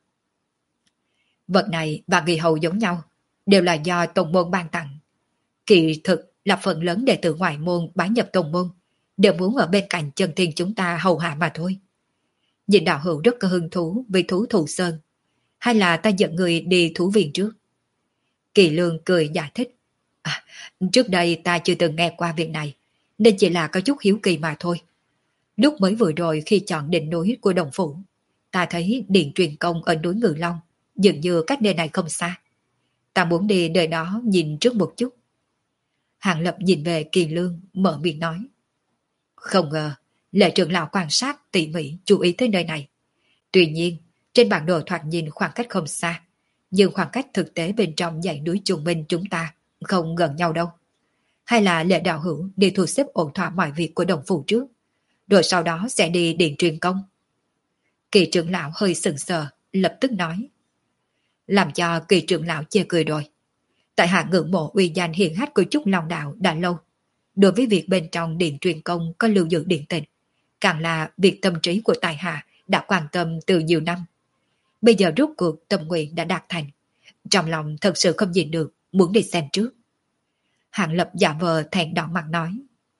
Vật này và nghi hầu giống nhau, đều là do tông môn ban tặng. Kỳ thực là phần lớn đệ tử ngoại môn bái nhập tông môn, đều muốn ở bên cạnh chân thiên chúng ta hầu hạ mà thôi. Nhìn đạo hữu rất có hứng thú với thú thù sơn, hay là ta dẫn người đi thú viện trước? Kỳ Lương cười giải thích. À, trước đây ta chưa từng nghe qua việc này, nên chỉ là có chút hiếu kỳ mà thôi. Lúc mới vừa rồi khi chọn đỉnh núi của Đồng Phủ, ta thấy điện truyền công ở núi Ngự Long, dường như cách nơi này không xa. Ta muốn đi nơi đó nhìn trước một chút. Hàng Lập nhìn về Kỳ Lương, mở miệng nói. Không ngờ, Lệ trưởng lão quan sát tỉ mỉ chú ý tới nơi này. Tuy nhiên, trên bản đồ thoạt nhìn khoảng cách không xa, nhưng khoảng cách thực tế bên trong dãy núi Trung Minh chúng ta không gần nhau đâu. Hay là Lệ đạo hữu đi thu xếp ổn thỏa mọi việc của Đồng Phủ trước, rồi sau đó sẽ đi điện truyền công? Kỳ trưởng lão hơi sừng sờ, lập tức nói. Làm cho Kỳ trưởng lão chê cười rồi. Tại hạ ngưỡng mộ uy danh hiển hách của Trúc Long Đạo đã lâu. Đối với việc bên trong điện truyền công có lưu giữ điện tịch, càng là việc tâm trí của tài hạ đã quan tâm từ nhiều năm. Bây giờ rốt cuộc tâm nguyện đã đạt thành. Trong lòng thật sự không nhìn được, muốn đi xem trước. Hạng Lập giả vờ thẹn đỏ mặt nói.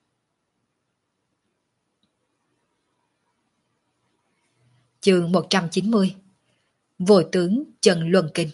Chương 190. Vô tướng Trần Luân Kinh.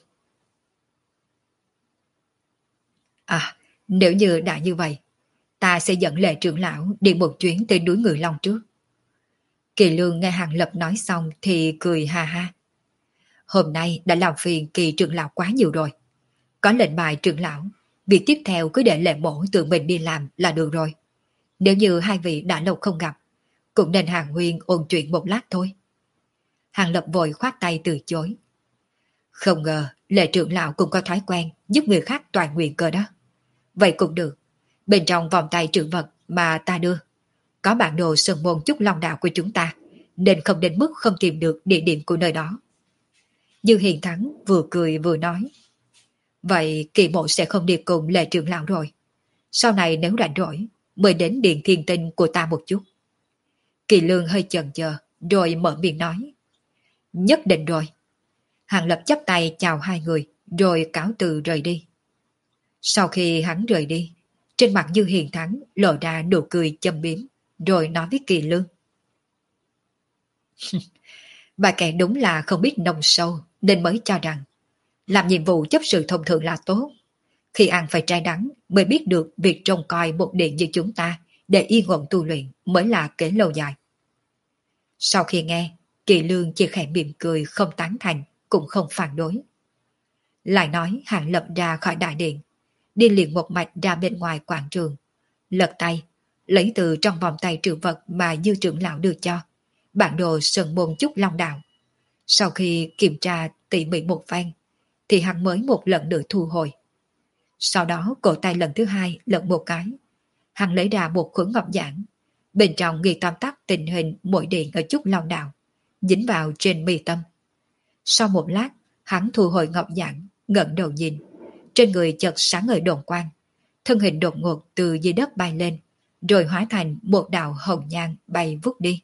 À, nếu như đã như vậy, ta sẽ dẫn Lệ trưởng lão đi một chuyến tới núi Ngự Long trước. Kỳ Lương nghe Hàng Lập nói xong thì cười ha ha. Hôm nay đã làm phiền Kỳ trưởng lão quá nhiều rồi. Có lệnh bài trưởng lão, việc tiếp theo cứ để Lệ mổ tự mình đi làm là được rồi. Nếu như hai vị đã lâu không gặp, cũng nên hàng huyên ôn chuyện một lát thôi. Hàng Lập vội khoát tay từ chối. Không ngờ Lệ trưởng lão cũng có thói quen giúp người khác toàn nguyện cơ đó. Vậy cũng được. Bên trong vòng tay trữ vật mà ta đưa, có bản đồ sơn môn Trúc Long Đạo của chúng ta, nên không đến mức không tìm được địa điểm của nơi đó. Dư Hiền Thắng vừa cười vừa nói. Vậy Kỳ mộ sẽ không đi cùng Lệ trưởng lão rồi. Sau này nếu rảnh rỗi, mời đến điện thiên tinh của ta một chút. Kỳ Lương hơi chần chờ, rồi mở miệng nói. Nhất định rồi. Hàng Lập chắp tay chào hai người, rồi cáo từ rời đi. Sau khi hắn rời đi, trên mặt Dư Hiền Thắng lộ ra nụ cười châm biếm, rồi nói với Kỳ Lương. Bà kẻ đúng là không biết nông sâu, nên mới cho rằng làm nhiệm vụ chấp sự thông thường là tốt. Khi ăn phải trái đắng mới biết được việc trông coi một điện như chúng ta để yên ổn tu luyện mới là kế lâu dài. Sau khi nghe, Kỳ Lương chỉ khẽ mỉm cười, không tán thành, cũng không phản đối. Lại nói Hàng Lập ra khỏi đại điện, đi liền một mạch ra bên ngoài quảng trường, lật tay, lấy từ trong vòng tay trữ vật mà Dư trưởng lão đưa cho, bản đồ sơn môn Trúc Long Đạo. Sau khi kiểm tra tỉ mỉ một phen, thì hắn mới một lần nữa thu hồi. Sau đó cổ tay lần thứ hai lật một cái, hắn lấy ra một khuẩn ngọc giản, bên trong ghi tóm tắt tình hình mỗi điện ở Trúc Long Đạo, dính vào trên mi tâm. Sau một lát, hắn thu hồi ngọc giản, ngẩng đầu nhìn, trên người chợt sáng ngời đồn quang, thân hình đột ngột từ dưới đất bay lên, rồi hóa thành một đạo hồng nhang bay vút đi.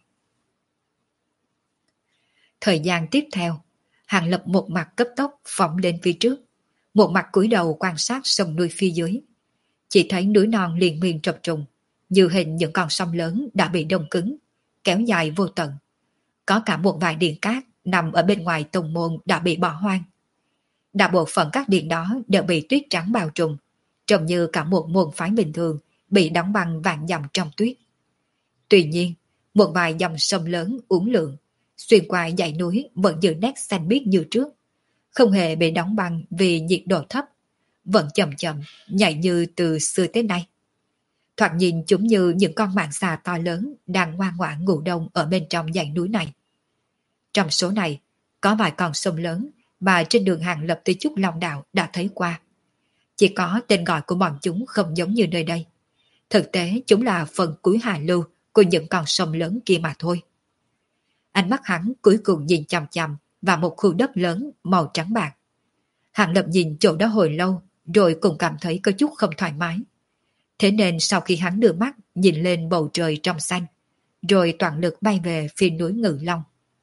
Thời gian tiếp theo, Hàng Lập một mặt cấp tốc phóng lên phía trước, một mặt cúi đầu quan sát sông núi phía dưới. Chỉ thấy núi non liền miên trập trùng, như hình những con sông lớn đã bị đông cứng, kéo dài vô tận. Có cả một vài điện cát nằm ở bên ngoài tông môn đã bị bỏ hoang. Đại bộ phận các điện đó đều bị tuyết trắng bao trùm, trông như cả một môn phái bình thường bị đóng băng vạn dặm trong tuyết. Tuy nhiên, một vài dòng sông lớn uốn lượn xuyên qua dãy núi vẫn giữ nét xanh biếc như trước, không hề bị đóng băng vì nhiệt độ thấp, vẫn chậm chậm nhảy như từ xưa tới nay. Thoạt nhìn chúng như những con mãng xà to lớn đang ngoan ngoãn ngủ đông ở bên trong dãy núi này. Trong số này, có vài con sông lớn mà trên đường Hàng Lập tới Trúc Long Đạo đã thấy qua. Chỉ có tên gọi của bọn chúng không giống như nơi đây. Thực tế chúng là phần cuối hạ lưu của những con sông lớn kia mà thôi. Ánh mắt hắn cuối cùng nhìn chằm chằm vào một khu đất lớn màu trắng bạc. Hàng Lập nhìn chỗ đó hồi lâu, rồi cũng cảm thấy có chút không thoải mái. Thế nên sau khi hắn đưa mắt nhìn lên bầu trời trong xanh, rồi toàn lực bay về phía núi Ngự Long.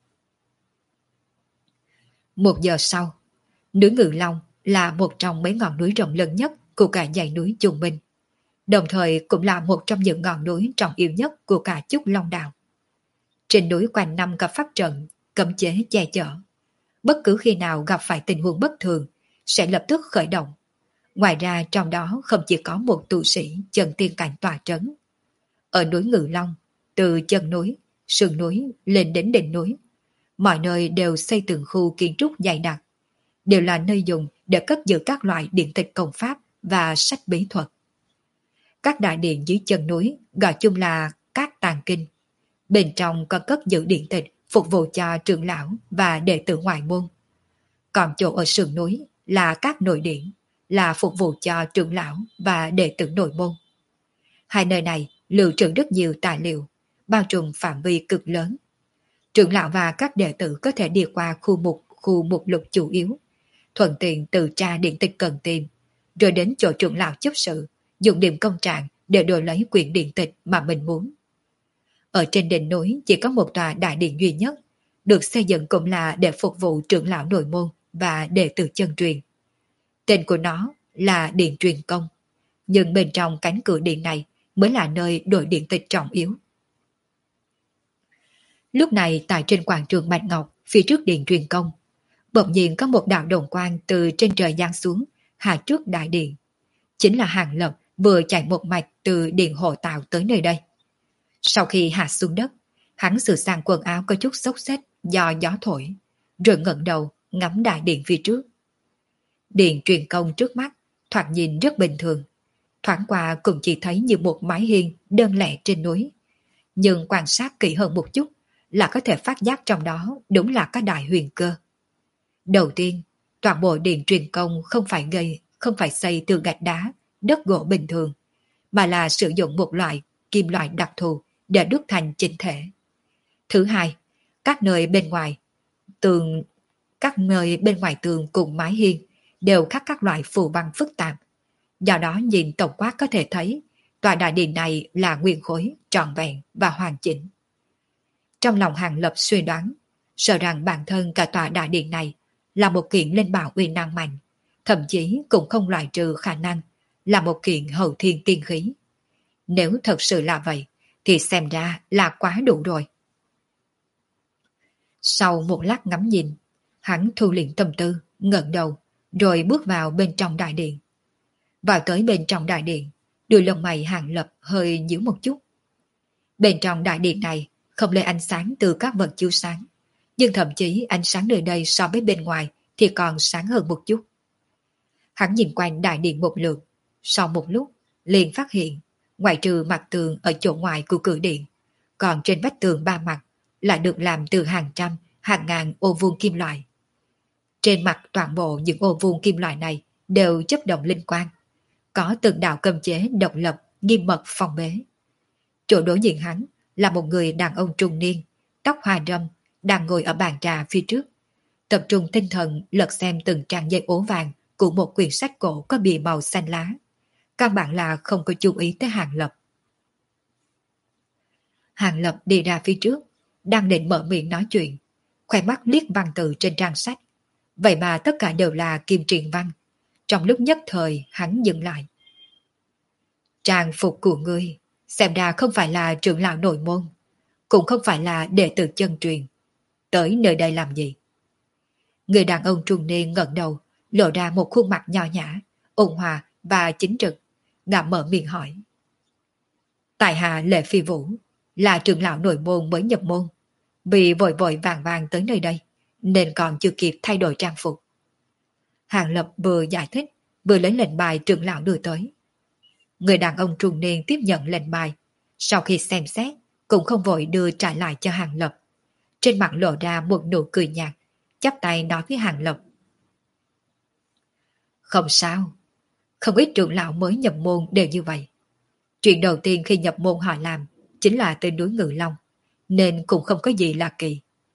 1 giờ sau, núi Ngự Long là một trong mấy ngọn núi rộng lớn nhất của cả dãy núi Trung Minh, đồng thời cũng là một trong những ngọn núi trọng yếu nhất của cả Chúc Long Đảo. Trên núi quanh năm có pháp trận, cấm chế che chở. Bất cứ khi nào gặp phải tình huống bất thường, sẽ lập tức khởi động. Ngoài ra trong đó không chỉ có một tu sĩ chân tiên cảnh tòa trấn. Ở núi Ngự Long, từ chân núi, sườn núi lên đến đỉnh núi, mọi nơi đều xây từng khu kiến trúc dày đặc, đều là nơi dùng để cất giữ các loại điện tịch công pháp và sách bí thuật. Các đại điện dưới chân núi gọi chung là các tàng kinh. Bên trong có cất giữ điện tịch phục vụ cho trưởng lão và đệ tử ngoại môn. Còn chỗ ở sườn núi là các nội điện, là phục vụ cho trưởng lão và đệ tử nội môn. Hai nơi này lưu trữ rất nhiều tài liệu, bao trùm phạm vi cực lớn. Trưởng lão và các đệ tử có thể đi qua khu mục lục chủ yếu, thuận tiện từ tra điện tịch cần tìm, rồi đến chỗ trưởng lão chấp sự, dùng điểm công trạng để đổi lấy quyển điện tịch mà mình muốn. Ở trên đỉnh núi chỉ có một tòa đại điện duy nhất, được xây dựng cũng là để phục vụ trưởng lão nội môn và đệ tử chân truyền. Tên của nó là Điện Truyền Công, nhưng bên trong cánh cửa điện này mới là nơi đổi điện tịch trọng yếu. Lúc này tại trên quảng trường Bạch Ngọc, phía trước Điện Truyền Công, bỗng nhiên có một đạo đồng quang từ trên trời giáng xuống, hạ trước đại điện. Chính là Hàng Lập vừa chạy một mạch từ điện hộ tạo tới nơi đây. Sau khi hạ xuống đất, hắn sửa sang quần áo có chút xốc xếch do gió thổi, rồi ngẩng đầu ngắm đại điện phía trước. Điện Truyền Công trước mắt thoạt nhìn rất bình thường, thoáng qua cũng chỉ thấy như một mái hiên đơn lẻ trên núi, nhưng quan sát kỹ hơn một chút là có thể phát giác trong đó đúng là có đại huyền cơ. Đầu tiên, toàn bộ Điện Truyền Công không phải xây từ gạch đá, đất gỗ bình thường, mà là sử dụng một loại kim loại đặc thù để đúc thành chỉnh thể. Thứ hai, các nơi bên ngoài tường cùng mái hiên đều khắc các loại phù văn phức tạp. Do đó nhìn tổng quát có thể thấy tòa đại điện này là nguyên khối, trọn vẹn và hoàn chỉnh. Trong lòng Hàng Lập suy đoán, sợ rằng bản thân cả tòa đại điện này là một kiện linh bảo uy năng mạnh, thậm chí cũng không loại trừ khả năng là một kiện hậu thiên tiên khí. Nếu thật sự là vậy, thì xem ra là quá đủ rồi. Sau một lát ngắm nhìn, hắn thu liễm tâm tư, ngẩng đầu, rồi bước vào bên trong đại điện. Vào tới bên trong đại điện, đuôi lông mày Hàng Lập hơi nhíu một chút. Bên trong đại điện này không lấy ánh sáng từ các vật chiếu sáng, nhưng thậm chí ánh sáng nơi đây so với bên ngoài thì còn sáng hơn một chút. Hắn nhìn quanh đại điện một lượt, sau một lúc liền phát hiện, ngoại trừ mặt tường ở chỗ ngoài của cửa điện, còn trên vách tường ba mặt lại được làm từ hàng trăm, hàng ngàn ô vuông kim loại. Trên mặt toàn bộ những ô vuông kim loại này đều chấp động linh quang, có từng đạo cấm chế độc lập, nghiêm mật phòng bế. Chỗ đối diện hắn là một người đàn ông trung niên, tóc hoa râm, đang ngồi ở bàn trà phía trước, tập trung tinh thần lật xem từng trang giấy ố vàng của một quyển sách cổ có bìa màu xanh lá. Căn bản là không có chú ý tới Hàng Lập. Hàng Lập đi ra phía trước, đang định mở miệng nói chuyện, khoe mắt liếc văn tự trên trang sách. Vậy mà tất cả đều là kim truyền văn. Trong lúc nhất thời hắn dừng lại. Trang phục của ngươi xem ra không phải là trưởng lão nội môn, cũng không phải là đệ tử chân truyền. Tới nơi đây làm gì? Người đàn ông trung niên ngẩng đầu, lộ ra một khuôn mặt nho nhã, ôn hòa và chính trực, ngậm mở miệng hỏi. Tại hạ Lệ Phi Vũ, là trưởng lão nội môn mới nhập môn, vì vội vội vàng vàng tới nơi đây, nên còn chưa kịp thay đổi trang phục. Hàng Lập vừa giải thích, vừa lấy lệnh bài trưởng lão đưa tới. Người đàn ông trung niên tiếp nhận lệnh bài, sau khi xem xét, cũng không vội đưa trả lại cho Hàng Lập. Trên mặt lộ ra một nụ cười nhạt, chắp tay nói với Hàng Lập. Không sao, không ít trưởng lão mới nhập môn đều như vậy. Chuyện đầu tiên khi nhập môn họ làm chính là tới núi Ngự Long, nên cũng không có gì là kỳ.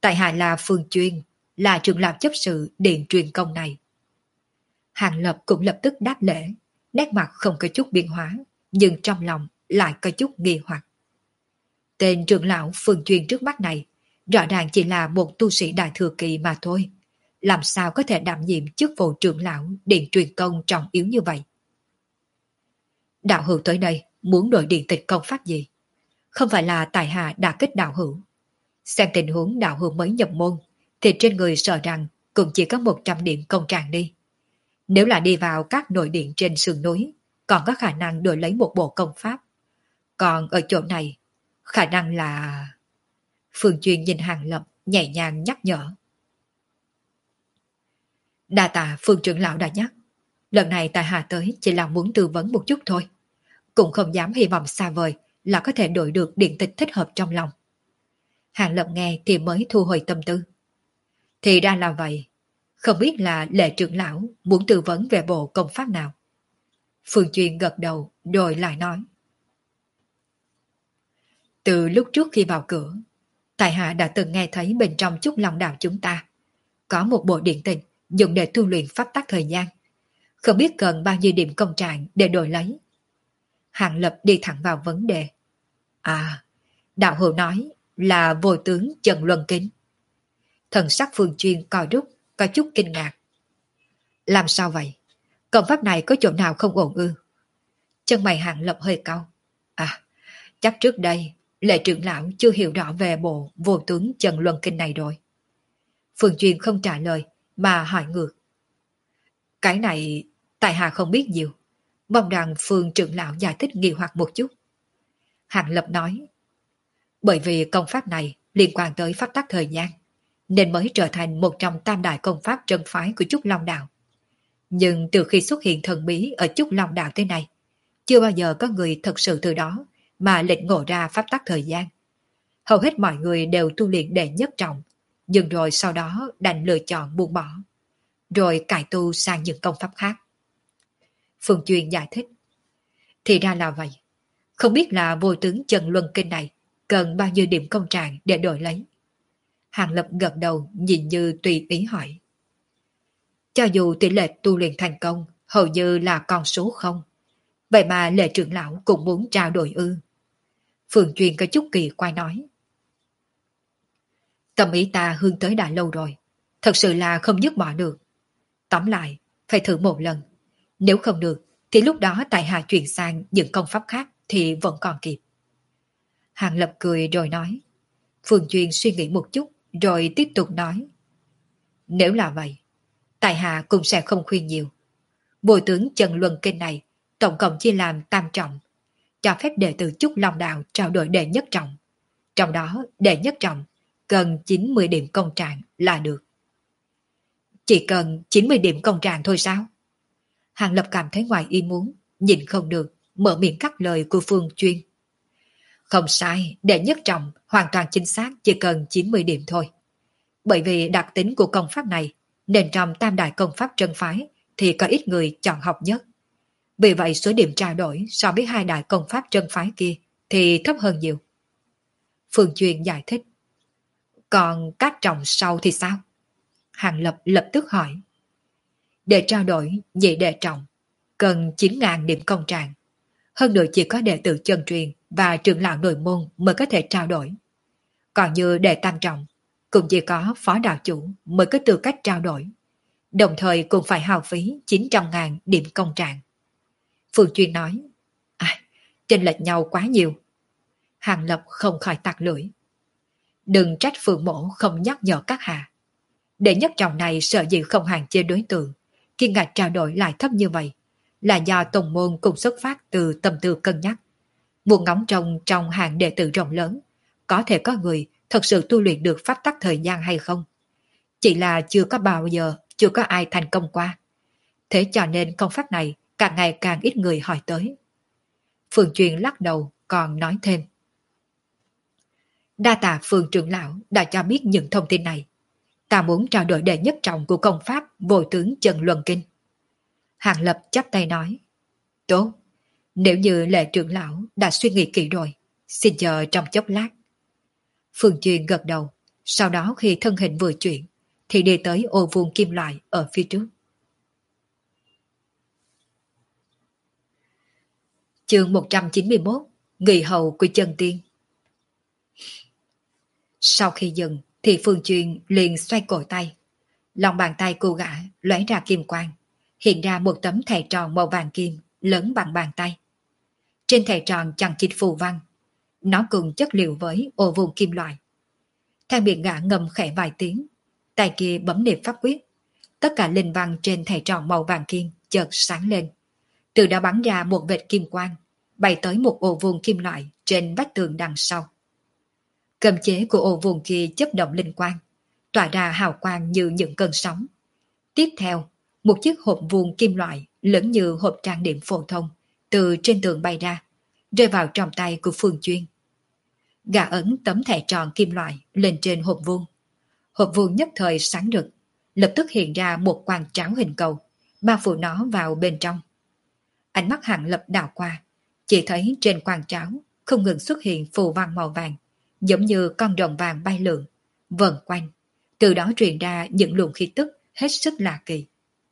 Tại hạ là Phương Chuyên, là trưởng lão chấp sự điện truyền công này. Hàng Lập cũng lập tức đáp lễ, nét mặt không có chút biến hóa, nhưng trong lòng lại có chút nghi hoặc. Tên trưởng lão Phương Chuyên trước mắt này rõ ràng chỉ là một tu sĩ đại thừa kỳ mà thôi. Làm sao có thể đảm nhiệm chức vụ trưởng lão điện truyền công trọng yếu như vậy? Đạo hữu tới đây muốn đổi điện tịch công pháp gì? Không phải là tại hạ đã kích đạo hữu. Xem tình huống đạo hữu mới nhập môn thì trên người sợ rằng cũng chỉ có 100 điểm công trạng đi. Nếu là đi vào các nội điện trên sườn núi còn có khả năng đổi lấy một bộ công pháp. Còn ở chỗ này khả năng là... Phương Chuyên nhìn Hàng Lập nhẹ nhàng nhắc nhở. Đa tạ Phương trưởng lão đã nhắc. Lần này tại hạ tới chỉ là muốn tư vấn một chút thôi. Cũng không dám hy vọng xa vời là có thể đổi được điện tịch thích hợp trong lòng. Hàng Lập nghe thì mới thu hồi tâm tư. Thì ra là vậy. Không biết là Lệ trưởng lão muốn tư vấn về bộ công pháp nào. Phương Chuyên gật đầu rồi lại nói. Từ lúc trước khi vào cửa, tại hạ đã từng nghe thấy bên trong Chúc Long Đạo chúng ta có một bộ điện tịch dùng để tu luyện pháp tắc thời gian. Không biết cần bao nhiêu điểm công trạng để đổi lấy. Hàng Lập đi thẳng vào vấn đề. À, đạo hữu nói là vô tướng Trần Luân Kính. Thần sắc Phương Chuyên co rút, có chút kinh ngạc. Làm sao vậy? Công pháp này có chỗ nào không ổn ư? Chân mày Hàng Lập hơi cau. À, chắc trước đây Lệ trưởng lão chưa hiểu rõ về bộ vô tướng Trần Luân Kinh này rồi. Phương Chuyên không trả lời mà hỏi ngược. Cái này tại hạ không biết nhiều. Mong rằng Phương trưởng lão giải thích nghi hoặc một chút. Hàng Lập nói. Bởi vì công pháp này liên quan tới pháp tắc thời gian, nên mới trở thành một trong tam đại công pháp trân phái của Trúc Long Đạo. Nhưng từ khi xuất hiện thần bí ở Trúc Long Đạo tới nay, chưa bao giờ có người thật sự từ đó mà lĩnh ngộ ra pháp tắc thời gian. Hầu hết mọi người đều tu luyện đệ nhất trọng, nhưng rồi sau đó đành lựa chọn buông bỏ, rồi cải tu sang những công pháp khác. Phương Chuyên giải thích. Thì ra là vậy. Không biết là vô tướng Trần Luân Kinh này cần bao nhiêu điểm công trạng để đổi lấy. Hàng Lập gật đầu nhìn như tùy ý hỏi. Cho dù tỷ lệ tu luyện thành công hầu như là con số không, vậy mà Lệ trưởng lão cũng muốn trao đổi ư? Phương Chuyên có chút kỳ quái nói. Tâm ý ta hướng tới đã lâu rồi, thật sự là không dứt bỏ được. Tóm lại, phải thử một lần. Nếu không được, thì lúc đó tại hạ chuyển sang những công pháp khác thì vẫn còn kịp. Hàng Lập cười rồi nói. Phương Chuyên suy nghĩ một chút rồi tiếp tục nói. Nếu là vậy, tại hạ cũng sẽ không khuyên nhiều. Vô tướng Trần Luân Kinh này tổng cộng chia làm tam trọng, cho phép đệ tử Trúc Long Đạo trao đổi đệ nhất trọng. Trong đó đệ nhất trọng cần 90 điểm công trạng là được. Chỉ cần 90 điểm công trạng thôi sao? Hàng Lập cảm thấy ngoài ý muốn, nhìn không được, mở miệng cắt lời của Phương Chuyên. Không sai, đệ nhất trọng hoàn toàn chính xác chỉ cần 90 điểm thôi. Bởi vì đặc tính của công pháp này, nên trong tam đại công pháp trân phái thì có ít người chọn học nhất. Vì vậy số điểm trao đổi so với hai đại công pháp trân phái kia thì thấp hơn nhiều. Phương Chuyên giải thích. Còn các trọng sau thì sao? Hàng Lập lập tức hỏi. Để trao đổi nhị đệ trọng, cần 9.000 điểm công trạng. Hơn nữa chỉ có đệ tử chân truyền và trưởng lão nội môn mới có thể trao đổi. Còn như đệ tam trọng, cũng chỉ có phó đạo chủ mới có tư cách trao đổi. Đồng thời cũng phải hao phí 900.000 điểm công trạng. Phương Chuyên nói. Chênh lệch nhau quá nhiều. Hàng Lập không khỏi tặc lưỡi. Đừng trách Phương mổ không nhắc nhở các hạ. Đệ nhất trọng này sợ gì không hạn chế đối tượng, kim ngạch trao đổi lại thấp như vậy, là do tổng môn cùng xuất phát từ tâm tư cân nhắc. Muốn ngóng trong hàng đệ tử rộng lớn, có thể có người thật sự tu luyện được pháp tắc thời gian hay không. Chỉ là chưa có bao giờ, chưa có ai thành công qua. Thế cho nên công pháp này càng ngày càng ít người hỏi tới. Phương Chuyên lắc đầu còn nói thêm. Đa tạ Phương trưởng lão đã cho biết những thông tin này. Ta muốn trao đổi đệ nhất trọng của công pháp vô tướng Trần Luân Kinh. Hàng Lập chắp tay nói. Tốt, nếu như Lệ trưởng lão đã suy nghĩ kỹ rồi, xin chờ trong chốc lát. Phương Chuyên gật đầu, Sau đó khi thân hình vừa chuyển, thì đi tới ô vuông kim loại ở phía trước. Chương 191, Nghị hầu của chân tiên. Sau khi dừng, thì Phương Chuyên liền xoay cổ tay. Lòng bàn tay cô gã lóe ra kim quang, hiện ra một tấm thẻ tròn màu vàng kim lớn bằng bàn tay. Trên thẻ tròn chằng chịt phù văn, nó cùng chất liệu với ô vuông kim loại. Theo miệng gã ngầm khẽ vài tiếng, tay kia bấm niệm pháp quyết, tất cả linh văn trên thẻ tròn màu vàng kim chợt sáng lên, từ đó bắn ra một vệt kim quang, bay tới một ô vuông kim loại trên vách tường đằng sau. Cầm chế của ô vuông kia chớp động linh quang, tỏa ra hào quang như những cơn sóng. Tiếp theo, một chiếc hộp vuông kim loại lớn như hộp trang điểm phổ thông từ trên tường bay ra, rơi vào trong tay của Phương Chuyên. Gã ấn tấm thẻ tròn kim loại lên trên hộp vuông. Hộp vuông nhất thời sáng rực, lập tức hiện ra một quang tráo hình cầu, bao phủ nó vào bên trong. Ánh mắt Hàng Lập đảo qua, chỉ thấy trên quang tráo không ngừng xuất hiện phù văn màu vàng, giống như con rồng vàng bay lượn, vần quanh, từ đó truyền ra những luồng khí tức hết sức lạ kỳ.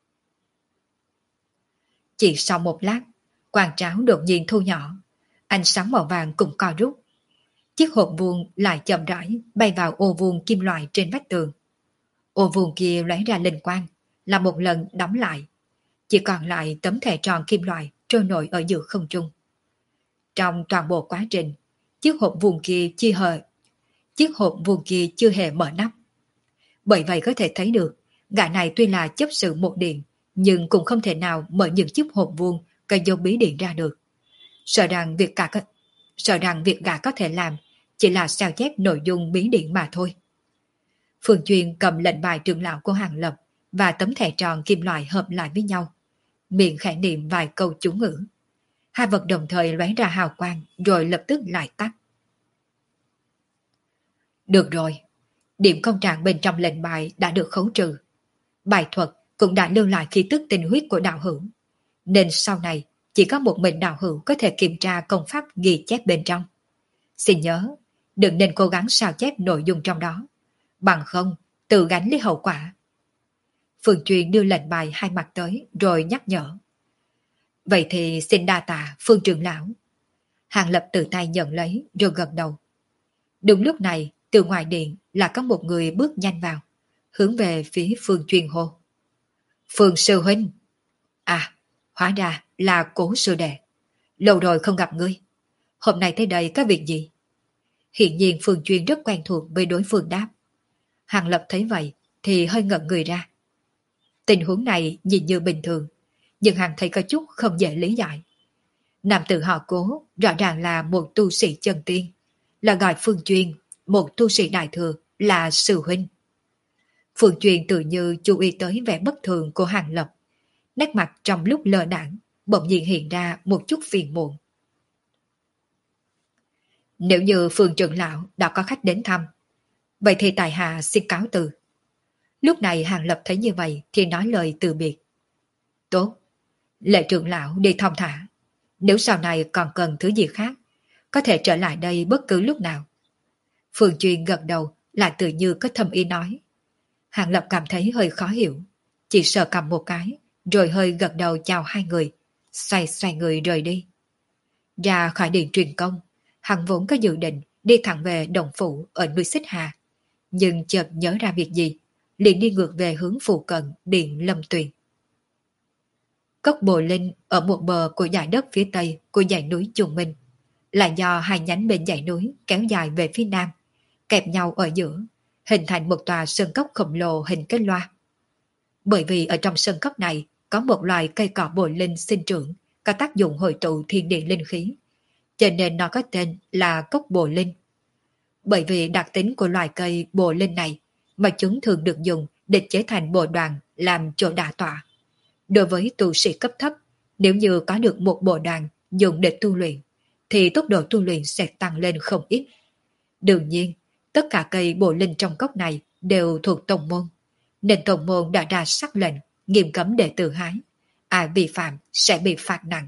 Chỉ sau một lát, quang tráo đột nhiên thu nhỏ, ánh sáng màu vàng cũng co rút. Chiếc hộp vuông lại chậm rãi bay vào ô vuông kim loại trên vách tường. Ô vuông kia lóe ra linh quang, là một lần đóng lại. Chỉ còn lại tấm thẻ tròn kim loại trôi nổi ở giữa không trung. Trong toàn bộ quá trình, chiếc hộp vuông kia chưa hề mở nắp. Bởi vậy có thể thấy được, gã này tuy là chấp sự một điện, nhưng cũng không thể nào mở những chiếc hộp vuông cây dấu bí điện ra được. Sợ rằng việc gã có thể làm chỉ là sao chép nội dung bí điện mà thôi. Phương Chuyên cầm lệnh bài trưởng lão của Hàng Lập và tấm thẻ tròn kim loại hợp lại với nhau, miệng khẽ niệm vài câu chú ngữ. Hai vật đồng thời lóe ra hào quang rồi lập tức lại tắt. Được rồi, điểm công trạng bên trong lệnh bài đã được khấu trừ. Bài thuật cũng đã lưu lại khí tức tinh huyết của đạo hữu, nên sau này chỉ có một mình đạo hữu có thể kiểm tra công pháp ghi chép bên trong. Xin nhớ, đừng nên cố gắng sao chép nội dung trong đó, bằng không tự gánh lấy hậu quả. Phương Chuyên đưa lệnh bài hai mặt tới rồi nhắc nhở. Vậy thì xin đa tạ Phương trưởng lão. Hàng Lập tự tay nhận lấy rồi gật đầu. Đúng lúc này, từ ngoài điện là có một người bước nhanh vào, hướng về phía Phương Chuyên hô. Phương sư huynh. À, hóa ra là Cố sư đệ. Lâu rồi không gặp ngươi. Hôm nay tới đây có việc gì? Hiện nhiên Phương Chuyên rất quen thuộc với đối phương đáp. Hàng Lập thấy vậy thì hơi ngẩn người ra. Tình huống này nhìn như bình thường, nhưng hắn thấy có chút không dễ lý giải. Nam tử họ Cố rõ ràng là một tu sĩ chân tiên, là gọi Phương Chuyên, một tu sĩ đại thừa, là sư huynh. Phương Chuyên tự như chú ý tới vẻ bất thường của Hàng Lập, nét mặt trong lúc lơ đãng bỗng nhiên hiện ra một chút phiền muộn. Nếu như Phương trưởng lão đã có khách đến thăm, vậy thì tại hạ xin cáo từ. Lúc này Hàng Lập thấy như vậy thì nói lời từ biệt. Tốt, Lệ trưởng lão đi thong thả. Nếu sau này còn cần thứ gì khác, có thể trở lại đây bất cứ lúc nào. Phương Chuyên gật đầu lại tự như có thầm ý nói. Hàng Lập cảm thấy hơi khó hiểu, chỉ sờ cầm một cái, rồi hơi gật đầu chào hai người, xoay người rời đi. Ra khỏi điện truyền công, hắn vốn có dự định đi thẳng về Đồng Phủ ở núi Xích Hà, nhưng chợt nhớ ra việc gì, liền đi ngược về hướng phụ cận điện Lâm Tuyền. Cốc Bồ Linh ở một bờ của dải đất phía tây của dãy núi Trùng Minh, là do hai nhánh bên dãy núi kéo dài về phía nam, kẹp nhau ở giữa, hình thành một tòa sơn cốc khổng lồ hình cái loa. Bởi vì ở trong sơn cốc này có một loài cây cỏ bồ linh sinh trưởng, có tác dụng hội tụ thiên địa linh khí, cho nên nó có tên là cốc bồ linh. Bởi vì đặc tính của loài cây bồ linh này mà chúng thường được dùng để chế thành bồ đoàn làm chỗ đả tọa. Đối với tu sĩ cấp thấp, nếu như có được một bồ đoàn dùng để tu luyện, thì tốc độ tu luyện sẽ tăng lên không ít. Đương nhiên, tất cả cây bồ linh trong cốc này đều thuộc tông môn, nên tông môn đã ra sắc lệnh nghiêm cấm đệ tử hái. Ai vi phạm sẽ bị phạt nặng.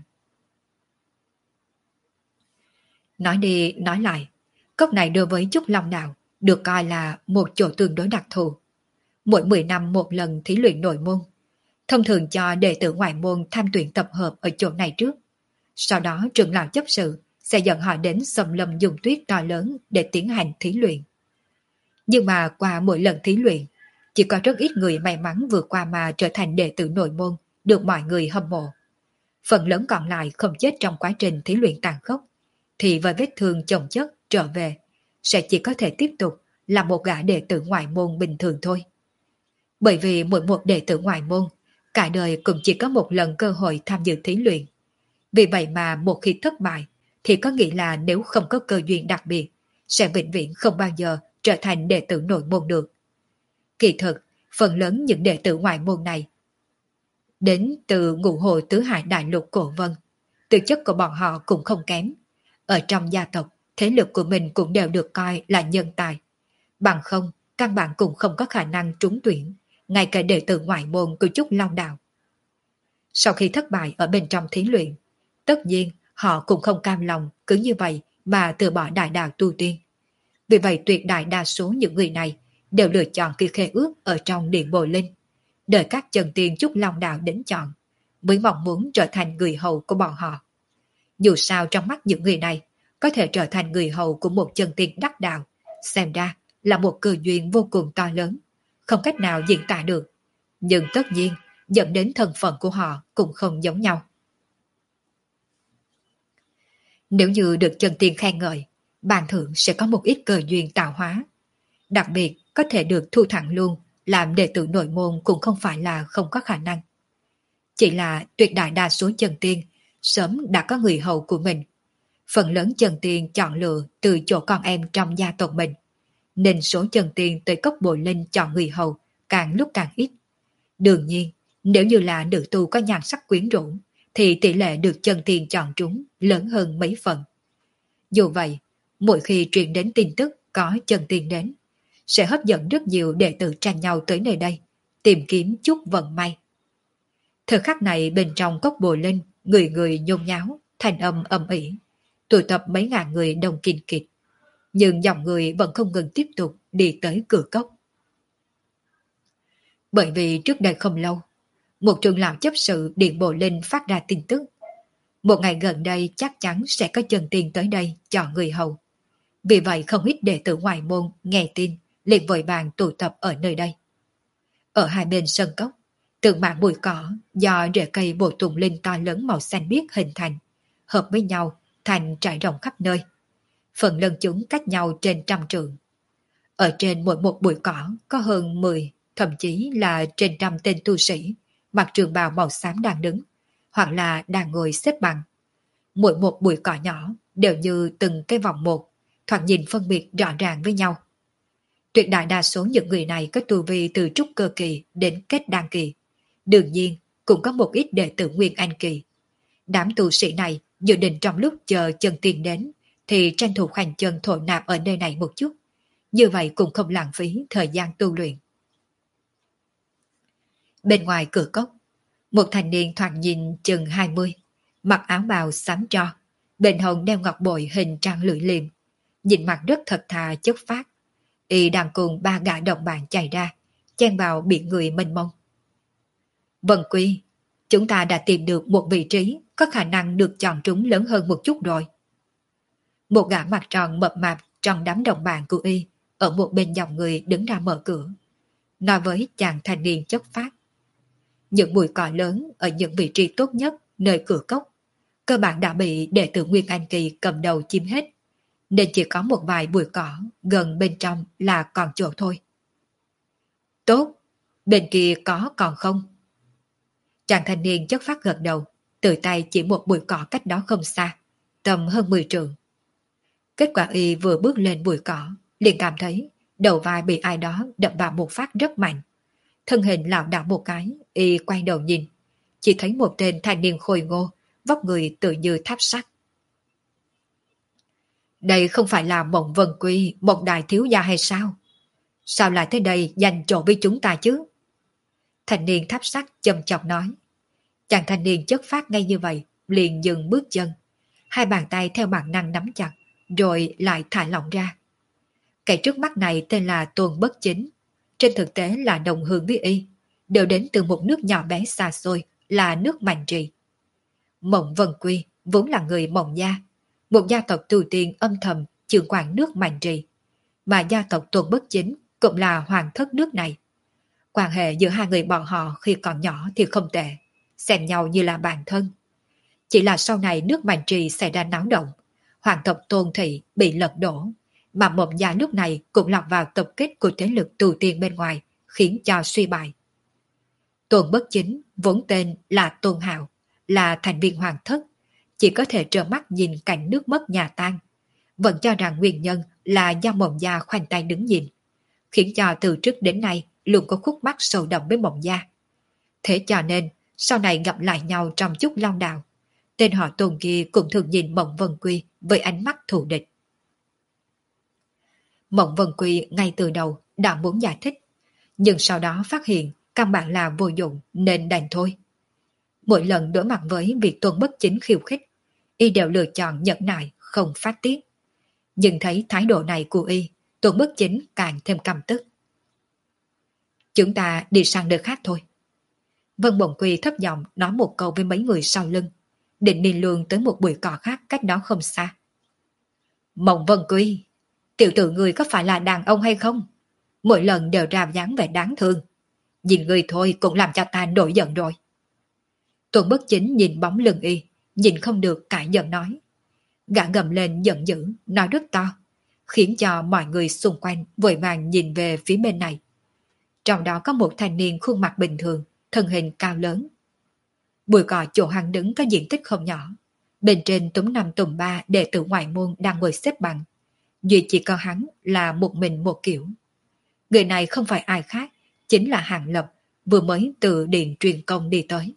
Nói đi nói lại, cốc này đối với Trúc Long Đạo được coi là một chỗ tương đối đặc thù. Mỗi 10 năm một lần thí luyện nội môn, thông thường cho đệ tử ngoại môn tham tuyển tập hợp ở chỗ này trước. Sau đó trưởng lão chấp sự sẽ dẫn họ đến xâm lâm dùng tuyết to lớn để tiến hành thí luyện. Nhưng mà qua mỗi lần thí luyện, chỉ có rất ít người may mắn vượt qua mà trở thành đệ tử nội môn, được mọi người hâm mộ. Phần lớn còn lại không chết trong quá trình thí luyện tàn khốc, thì với vết thương chồng chất trở về, sẽ chỉ có thể tiếp tục là một gã đệ tử ngoại môn bình thường thôi. Bởi vì mỗi một đệ tử ngoại môn, cả đời cũng chỉ có một lần cơ hội tham dự thí luyện. Vì vậy mà một khi thất bại, thì có nghĩa là nếu không có cơ duyên đặc biệt, sẽ vĩnh viễn không bao giờ trở thành đệ tử nội môn được. Kỳ thực, phần lớn những đệ tử ngoại môn này đến từ ngũ hồ tứ hải đại lục cổ vân. Tư chất của bọn họ cũng không kém. Ở trong gia tộc, thế lực của mình cũng đều được coi là nhân tài. Bằng không, căn bản cũng không có khả năng trúng tuyển, ngay cả đệ tử ngoại môn của Trúc Long Đạo. Sau khi thất bại ở bên trong thí luyện, tất nhiên họ cũng không cam lòng cứ như vậy mà từ bỏ đại đạo tu tiên. Vì vậy tuyệt đại đa số những người này đều lựa chọn ký khế ước ở trong điện Bồ Linh, đợi các chân tiên Trúc Long Đạo đến chọn, mới mong muốn trở thành người hầu của bọn họ. Dù sao trong mắt những người này, có thể trở thành người hầu của một chân tiên đắc đạo, xem ra là một cơ duyên vô cùng to lớn, không cách nào diễn tả được. Nhưng tất nhiên, dẫn đến thân phận của họ cũng không giống nhau. Nếu như được chân tiên khen ngợi, ban thưởng sẽ có một ít cơ duyên tạo hóa. Đặc biệt, có thể được thu thẳng luôn, làm đệ tử nội môn cũng không phải là không có khả năng. Chỉ là tuyệt đại đa số chân tiên sớm đã có người hầu của mình. Phần lớn chân tiên chọn lựa từ chỗ con em trong gia tộc mình, nên số chân tiên tới cốc Bồ Linh chọn người hầu càng lúc càng ít. Đương nhiên, nếu như là nữ tu có nhan sắc quyến rũ, thì tỷ lệ được chân tiên chọn trúng lớn hơn mấy phần. Dù vậy, mỗi khi truyền đến tin tức có chân tiên đến, sẽ hấp dẫn rất nhiều đệ tử tranh nhau tới nơi đây, tìm kiếm chút vận may. Thời khắc này bên trong cốc Bồ Linh, người người nhôn nháo, thanh âm ầm ĩ, tụ tập mấy ngàn người đông kinh kịch. Nhưng dòng người vẫn không ngừng tiếp tục đi tới cửa cốc. Bởi vì trước đây không lâu, một trưởng lão chấp sự điện Bồ Linh phát ra tin tức. Một ngày gần đây chắc chắn sẽ có chân tiên tới đây chọn người hầu. Vì vậy không ít đệ tử ngoại môn nghe tin, liền vội vàng tụ tập ở nơi đây. Ở hai bên sân cốc, từng mảng bụi cỏ do rễ cây bồ tùng linh to lớn màu xanh biếc hình thành, hợp với nhau thành trải rộng khắp nơi. Phần lân chúng cách nhau trên trăm trượng. Ở trên mỗi một bụi cỏ có hơn 10, thậm chí là trên trăm tên tu sĩ, mặc trường bào màu xám đang đứng, hoặc là đang ngồi xếp bằng. Mỗi một bụi cỏ nhỏ đều như từng cái vòng một, thoạt nhìn phân biệt rõ ràng với nhau. Tuyệt đại đa số những người này có tu vi từ trúc cơ kỳ đến kết đan kỳ. Đương nhiên, cũng có một ít đệ tử Nguyên Anh kỳ. Đám tu sĩ này dự định trong lúc chờ chân tiên đến, thì tranh thủ khoanh chân thổ nạp ở nơi này một chút. Như vậy cũng không lãng phí thời gian tu luyện. Bên ngoài cửa cốc, một thanh niên thoạt nhìn chừng 20, mặc áo bào xám tro, bên hông đeo ngọc bội hình trăng lưỡi liềm, nhìn mặt rất thật thà chất phác. Y đang cùng ba gã đồng bạn chạy ra, chen vào biển người mênh mông. Vân Quy, chúng ta đã tìm được một vị trí có khả năng được chọn trúng lớn hơn một chút rồi. Một gã mặt tròn mập mạp trong đám đồng bạn của Y ở một bên dòng người đứng ra mở cửa, nói với chàng thanh niên chất phác. Những bụi cỏ lớn ở những vị trí tốt nhất nơi cửa cốc cơ bản đã bị đệ tử Nguyên Anh kỳ cầm đầu chiếm hết, nên chỉ có một vài bụi cỏ gần bên trong là còn chỗ thôi. Tốt, bên kia có còn không? Chàng thanh niên chất phát gật đầu, tự tay chỉ một bụi cỏ cách đó không xa, tầm hơn 10 trượng. Kết quả Y vừa bước lên bụi cỏ, liền cảm thấy đầu vai bị ai đó đập vào một phát rất mạnh. Thân hình lảo đảo một cái, Y quay đầu nhìn, chỉ thấy một tên thanh niên khôi ngô, vóc người tự như tháp sắt. Đây không phải là Mộng Vân Quy, một đại thiếu gia hay sao? Sao lại tới đây giành chỗ với chúng ta chứ? Thanh niên tháp sắt châm chọc nói. Chàng thanh niên chất phát ngay như vậy, liền dừng bước chân. Hai bàn tay theo bản năng nắm chặt, rồi lại thả lỏng ra. Kẻ trước mắt này tên là Tôn Bất Chính, trên thực tế là đồng hương với y, đều đến từ một nước nhỏ bé xa xôi là nước Mạnh Trì. Mộng Vân Quy vốn là người Mộng Gia, một gia tộc tu tiên âm thầm trưởng quản nước Mạnh Trì, mà gia tộc Tôn Bất Chính cũng là hoàng thất nước này. Quan hệ giữa hai người bọn họ khi còn nhỏ thì không tệ, xem nhau như là bạn thân. Chỉ là sau này nước Mạnh Trì xảy ra náo động, hoàng tộc Tôn Thị bị lật đổ, mà Mộng Gia lúc này cũng lọt vào tập kích của thế lực tu tiên bên ngoài, khiến cho suy bại. Tôn Bất Chính vốn tên là Tôn Hạo, là thành viên hoàng thất, chỉ có thể trơ mắt nhìn cảnh nước mất nhà tan, vẫn cho rằng nguyên nhân là do Mộng Gia khoanh tay đứng nhìn, khiến cho từ trước đến nay luôn có khúc mắc sâu đậm với Mộng Gia. Thế cho nên sau này gặp lại nhau trong chút long đạo, tên họ Tôn kia cũng thường nhìn Mộng Vân Quy với ánh mắt thù địch. Mộng Vân Quy ngay từ đầu đã muốn giải thích, nhưng sau đó phát hiện căn bản là vô dụng nên đành thôi. Mỗi lần đối mặt với việc Tôn Bất Chính khiêu khích, y đều lựa chọn nhẫn nại không phát tiết. Nhưng thấy thái độ này của y, Tôn Bất Chính càng thêm căm tức. Chúng ta đi sang nơi khác thôi. Vân Bổng Quy thấp giọng nói một câu với mấy người sau lưng, định đi lương tới một bụi cỏ khác cách đó không xa. Mộng Vân Quy, tiểu tử người có phải là đàn ông hay không? Mỗi lần đều ra dáng vẻ đáng thương. Nhìn người thôi cũng làm cho ta nổi giận rồi. Tôn Bất Chính nhìn bóng lưng y, nhìn không được cãi giận nói. Gã gầm lên giận dữ, nói rất to, khiến cho mọi người xung quanh vội vàng nhìn về phía bên này. Trong đó có một thanh niên khuôn mặt bình thường, thân hình cao lớn. Bụi cỏ chỗ hắn đứng có diện tích không nhỏ. Bên trên túm năm tùm ba đệ tử ngoại môn đang ngồi xếp bằng. Duy chỉ có hắn là một mình một kiểu. Người này không phải ai khác, chính là Hàng Lập, vừa mới từ điện truyền công đi tới.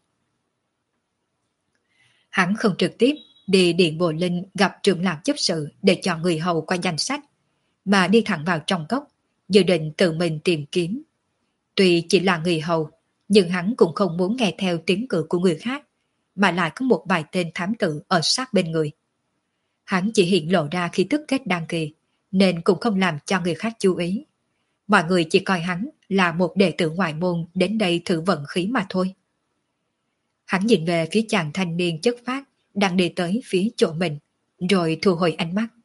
Hắn không trực tiếp đi điện Bồ Linh gặp trưởng lão chấp sự để chọn người hầu qua danh sách, mà đi thẳng vào trong cốc, dự định tự mình tìm kiếm. Tuy chỉ là người hầu, nhưng hắn cũng không muốn nghe theo tiếng cử của người khác, mà lại có một vài tên thám tử ở sát bên người. Hắn chỉ hiện lộ ra khi tức kết đăng kỳ, nên cũng không làm cho người khác chú ý. Mọi người chỉ coi hắn là một đệ tử ngoại môn đến đây thử vận khí mà thôi. Hắn nhìn về phía chàng thanh niên chất phác đang đi tới phía chỗ mình, rồi thu hồi ánh mắt.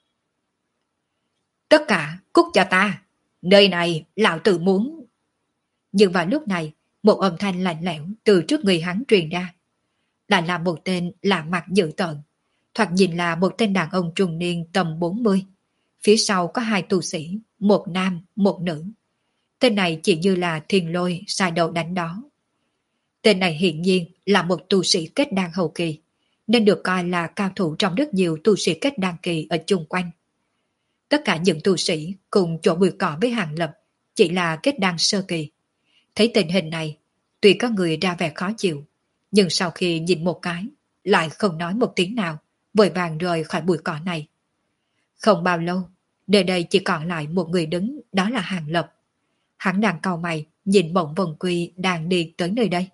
Tất cả cút cho ta, nơi này lão tử muốn. Nhưng vào lúc này, một âm thanh lạnh lẽo từ trước người hắn truyền ra. Lại là một tên lạ mặt dữ tợn, thoạt nhìn là một tên đàn ông trung niên tầm 40. Phía sau có hai tu sĩ, một nam, một nữ. Tên này chỉ như là Thiên Lôi sai đầu đánh đó. Tên này hiển nhiên là một tu sĩ kết đan hậu kỳ, nên được coi là cao thủ trong rất nhiều tu sĩ kết đan kỳ ở chung quanh. Tất cả những tu sĩ cùng chỗ bụi cỏ với Hàng Lập chỉ là kết đan sơ kỳ. Thấy tình hình này, tuy có người ra vẻ khó chịu, nhưng sau khi nhìn một cái, lại không nói một tiếng nào, vội vàng rời khỏi bụi cỏ này. Không bao lâu, nơi đây chỉ còn lại một người đứng, đó là Hàng Lập. Hắn đang cau mày, nhìn Mộng Vân Quy đang đi tới nơi đây.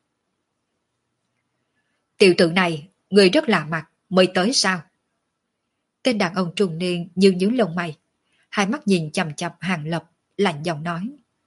Tiểu tử này, người rất lạ mặt, mới tới sao? Tên đàn ông trung niên như nhíu lông mày, hai mắt nhìn chằm chằm Hàng Lập, lạnh giọng nói.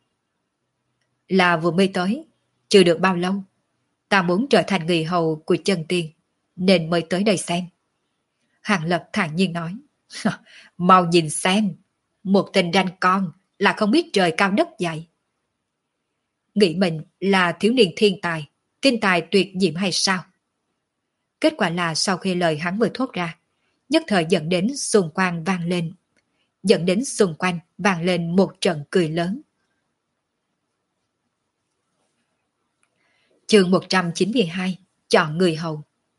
Là vừa mới tới, chưa được bao lâu. Ta muốn trở thành người hầu của chân tiên, nên mới tới đây xem. Hàng Lập thản nhiên nói. Mau nhìn xem, một tên ranh con là không biết trời cao đất dày. Nghĩ mình là thiếu niên thiên tài, kinh tài tuyệt diễm hay sao? Kết quả là sau khi lời hắn vừa thốt ra, nhất thời dẫn đến xung quanh vang lên một trận cười lớn. Chương 192, chọn người hầu.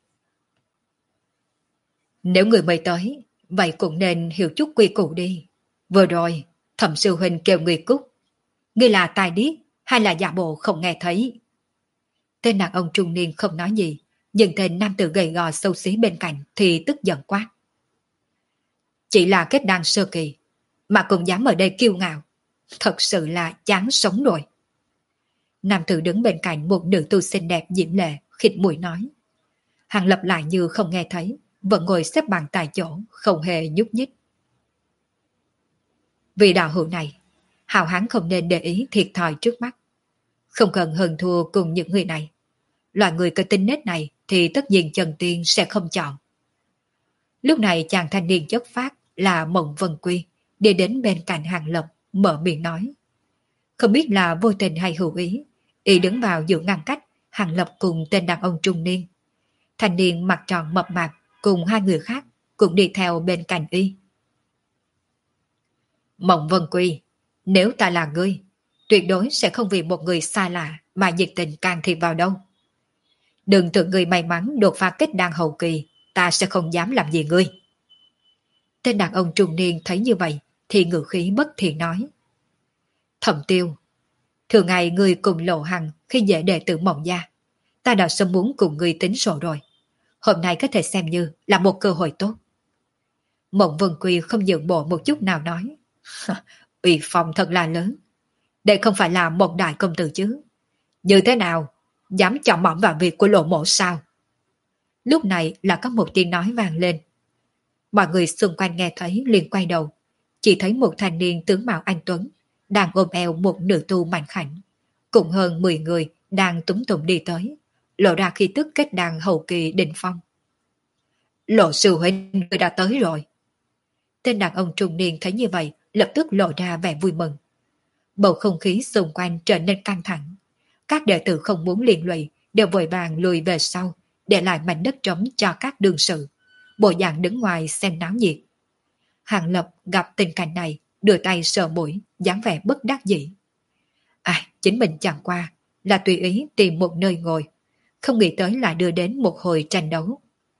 Nếu người mới tới, vậy cũng nên hiểu chút quy củ đi. Vừa rồi, Thẩm sư huynh kêu người cút. Ngươi là tài điếc hay là giả bộ không nghe thấy? Tên đàn ông trung niên không nói gì, nhưng tên nam tử gầy gò xấu xí bên cạnh thì tức giận quát. Chỉ là kết đan sơ kỳ, mà cũng dám ở đây kiêu ngạo. Thật sự là chán sống rồi. Nam tử đứng bên cạnh một nữ tu xinh đẹp diễm lệ, khịt mũi nói. Hàng Lập lại như không nghe thấy, vẫn ngồi xếp bằng tại chỗ, không hề nhúc nhích. Vì đạo hữu này, hào hán không nên để ý thiệt thòi trước mắt. Không cần hơn thua cùng những người này. Loại người có tính nết này thì tất nhiên Trần Tiên sẽ không chọn. Lúc này chàng thanh niên chất phát là Mộng Vân Quy đi đến bên cạnh Hàng Lập mở miệng nói. Không biết là vô tình hay hữu ý, y đứng vào giữa ngăn cách Hàng Lập cùng tên đàn ông trung niên. Thanh niên mặt tròn mập mạp cùng hai người khác cũng đi theo bên cạnh y. Mộng Vân Quy, nếu ta là ngươi, tuyệt đối sẽ không vì một người xa lạ mà nhiệt tình can thiệp vào đâu. Đừng tưởng ngươi may mắn đột phá kết đan hậu kỳ, ta sẽ không dám làm gì ngươi. Tên đàn ông trung niên thấy như vậy thì ngữ khí bất thiện nói. Thẩm Tiêu, thường ngày ngươi cùng Lộ Hằng khi dễ đệ tử Mộng gia, ta đã sớm muốn cùng ngươi tính sổ rồi. Hôm nay có thể xem như là một cơ hội tốt. Mộng Vân Quy không nhượng bộ một chút nào nói. Uy phong thật là lớn. Đây không phải là một đại công tử chứ. Như thế nào? Dám chọn mỏng vào việc của Lộ mộ sao? Lúc này là có một tiếng nói vang lên. Mọi người xung quanh nghe thấy liền quay đầu. Chỉ thấy một thanh niên tướng mạo anh tuấn đang ôm eo một nữ tu mạnh khảnh. Cùng hơn 10 người đang túng tụng đi tới, lộ ra khi tức kết đàn hậu kỳ đỉnh phong. Lộ sư huynh, người đã tới rồi. Tên đàn ông trung niên thấy như vậy lập tức lộ ra vẻ vui mừng. Bầu không khí xung quanh trở nên căng thẳng. Các đệ tử không muốn liên lụy đều vội vàng lùi về sau, để lại mảnh đất trống cho các đương sự. Bộ dạng đứng ngoài xem náo nhiệt. Hàng Lập gặp tình cảnh này, đưa tay sờ mũi, dáng vẻ bất đắc dĩ. Chính mình chẳng qua là tùy ý tìm một nơi ngồi, không nghĩ tới là đưa đến một hồi tranh đấu.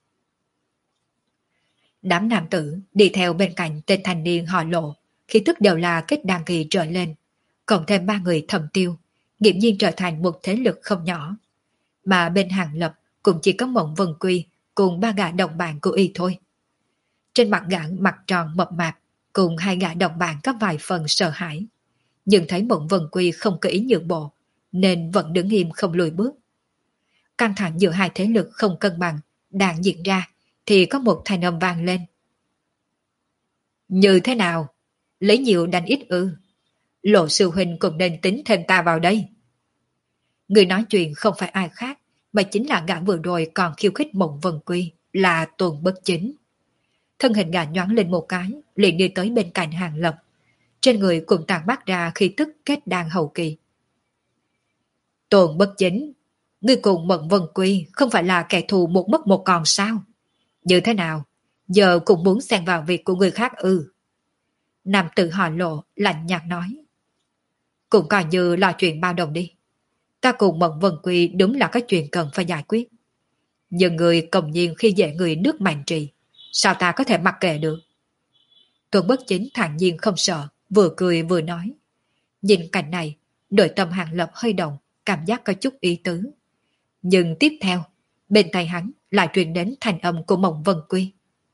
Đám nam tử đi theo bên cạnh tên thanh niên họ Lộ, khi tức đều là kết đan kỳ trở lên, cộng thêm 3 người Thẩm Tiêu, nghiễm nhiên trở thành một thế lực không nhỏ. Mà bên Hàng Lập cũng chỉ có Mộng Vân Quy cùng 3 gã đồng bạn của y thôi. Trên mặt gã mặt tròn mập mạp cùng 2 gã đồng bạn có vài phần sợ hãi, nhưng thấy Mộng Vân Quy không có ý nhượng bộ nên vẫn đứng im không lùi bước. Căng thẳng giữa hai thế lực không cân bằng đang diễn ra thì có một thanh âm vang lên. Như thế nào? Lấy nhiều đánh ít ư? Lộ sư huynh cũng nên tính thêm ta vào đây. Người nói chuyện không phải ai khác mà chính là gã vừa rồi còn khiêu khích Mộng Vân Quy, là Tuần Bất Chính. Thân hình gã nhoáng lên một cái liền đi tới bên cạnh Hàng Lập. Trên người cũng tàn mát ra khí tức kết đan hậu kỳ. Tuần Bất Chính, ngươi cùng Mộng Vân Quy không phải là kẻ thù một mất một còn sao? Như thế nào? Giờ cũng muốn xen vào việc của người khác ư? Nam tử họ Lộ lạnh nhạt nói. Cũng coi như lo chuyện bao đồng đi. Ta cùng Mộng Vân Quy đúng là có chuyện cần phải giải quyết. Nhưng người công nhiên khi dễ người nước Mạnh Trì, sao ta có thể mặc kệ được? Tuần Bất Chính thản nhiên không sợ, vừa cười vừa nói. Nhìn cảnh này, nội tâm Hàng Lập hơi động, cảm giác có chút ý tứ. Nhưng tiếp theo, bên tay hắn lại truyền đến thanh âm của Mộng Vân Quy.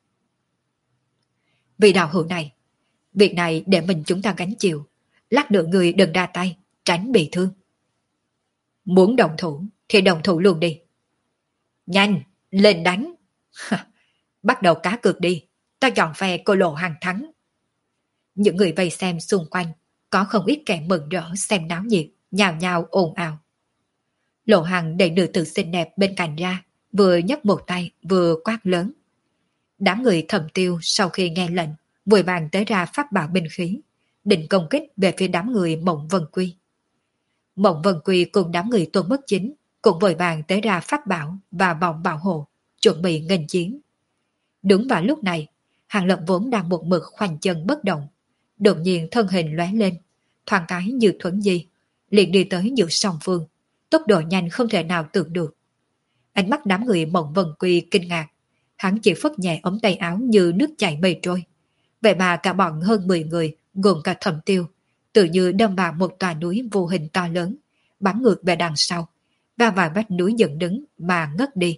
Vì đạo hữu này, việc này để mình chúng ta gánh chịu. Lát nữa người đừng ra tay, tránh bị thương. Muốn đồng thủ thì đồng thủ luôn đi. Nhanh, lên đánh. Bắt đầu cá cược đi, ta chọn phe cô Lộ Hằng thắng. Những người vây xem xung quanh, có không ít kẻ mừng rỡ xem náo nhiệt, nhào nhào ồn ào. Lộ Hằng đẩy nữ tử xinh đẹp bên cạnh ra, vừa nhấc một tay vừa quát lớn. Đám người Thẩm Tiêu sau khi nghe lệnh, vội vàng tới ra pháp bảo binh khí, định công kích về phía đám người Mộng Vân Quy. Mộng Vân Quy cùng đám người Tuần Bất Chính cũng vội vàng tới ra pháp bảo và vòng bảo hộ, chuẩn bị nghênh chiến. Đúng vào lúc này, Hàng Lập vốn đang một mực khoanh chân bất động, đột nhiên thân hình lóe lên, thoáng cái như thuấn di, liền đi tới giữa song phương, tốc độ nhanh không thể nào tưởng được. Ánh mắt đám người Mộng Vân Quy kinh ngạc, hắn chỉ phất nhẹ ống tay áo như nước chảy mây trôi. Vậy mà cả bọn hơn 10 người, gồm cả Thẩm Tiêu, tự như đâm vào một tòa núi vô hình to lớn, bắn ngược về đằng sau, và vài vách núi dựng đứng mà ngất đi.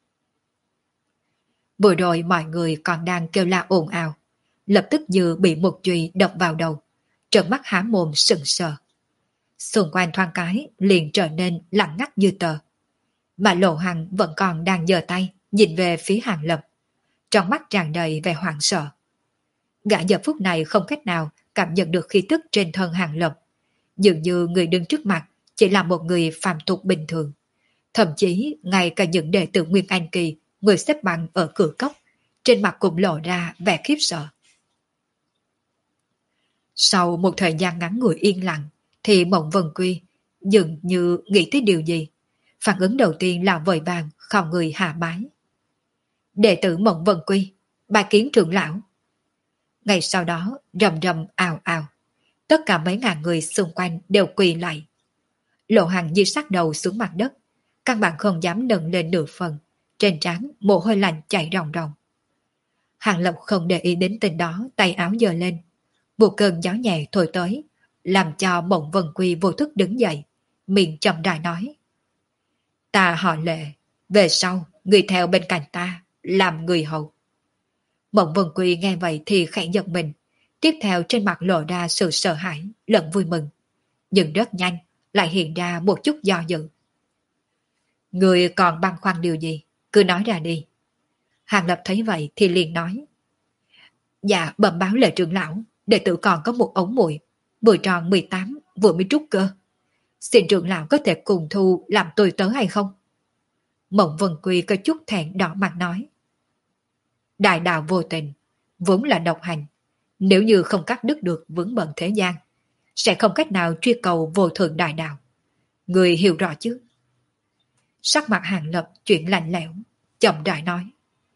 Vừa rồi mọi người còn đang kêu la ồn ào, lập tức như bị một chùy đập vào đầu, trợn mắt há mồm sững sờ. Xung quanh thoáng cái liền trở nên lặng ngắt như tờ. Mà Lộ Hằng vẫn còn đang giơ tay nhìn về phía Hàng Lập, trong mắt tràn đầy vẻ hoảng sợ. Gã giờ phút này không cách nào cảm nhận được khí tức trên thân Hàng Lập. Dường như người đứng trước mặt chỉ là một người phàm tục bình thường. Thậm chí ngay cả những đệ tử Nguyên Anh Kỳ, người xếp bằng ở cửa cốc, trên mặt cũng lộ ra vẻ khiếp sợ. Sau một thời gian ngắn ngủi yên lặng, thì Mộng Vân Quy dường như nghĩ tới điều gì. Phản ứng đầu tiên là vội vàng khom người hạ bái. Đệ tử Mộng Vân Quy, bài kiến trưởng lão. Ngày sau đó, rầm rầm ào ào, tất cả mấy ngàn người xung quanh đều quỳ lại. Lộ Hằng như sát đầu xuống mặt đất, căn bản không dám nâng lên nửa phần, trên trán mồ hôi lạnh chảy ròng ròng. Hàng Lập không để ý đến tin đó, tay áo giơ lên, một cơn gió nhẹ thổi tới, làm cho Mộng Vân Quy vô thức đứng dậy, miệng chậm rãi nói: Ta họ Lệ, về sau người theo bên cạnh ta, làm người hầu. Mộng Vân Quy nghe vậy thì khẽ giật mình, tiếp theo trên mặt lộ ra sự sợ hãi lẫn vui mừng, nhưng rất nhanh lại hiện ra một chút do dự. Người còn băn khoăn điều gì, cứ nói ra đi. Hàng Lập thấy vậy thì liền nói: Dạ bẩm báo Lệ trưởng lão, đệ tử còn có một ống muội, vừa tròn 18 vừa mới trút cơ. Xin trưởng lão có thể cùng thu làm tôi tớ hay không? Mộng Vân Quy có chút thẹn đỏ mặt nói: Đại đạo vô tình, vốn là độc hành. Nếu như không cắt đứt được vướng bận thế gian, sẽ không cách nào truy cầu vô thượng đại đạo. Người hiểu rõ chứ? Sắc mặt Hàng Lập chuyển lạnh lẽo, chậm rãi nói: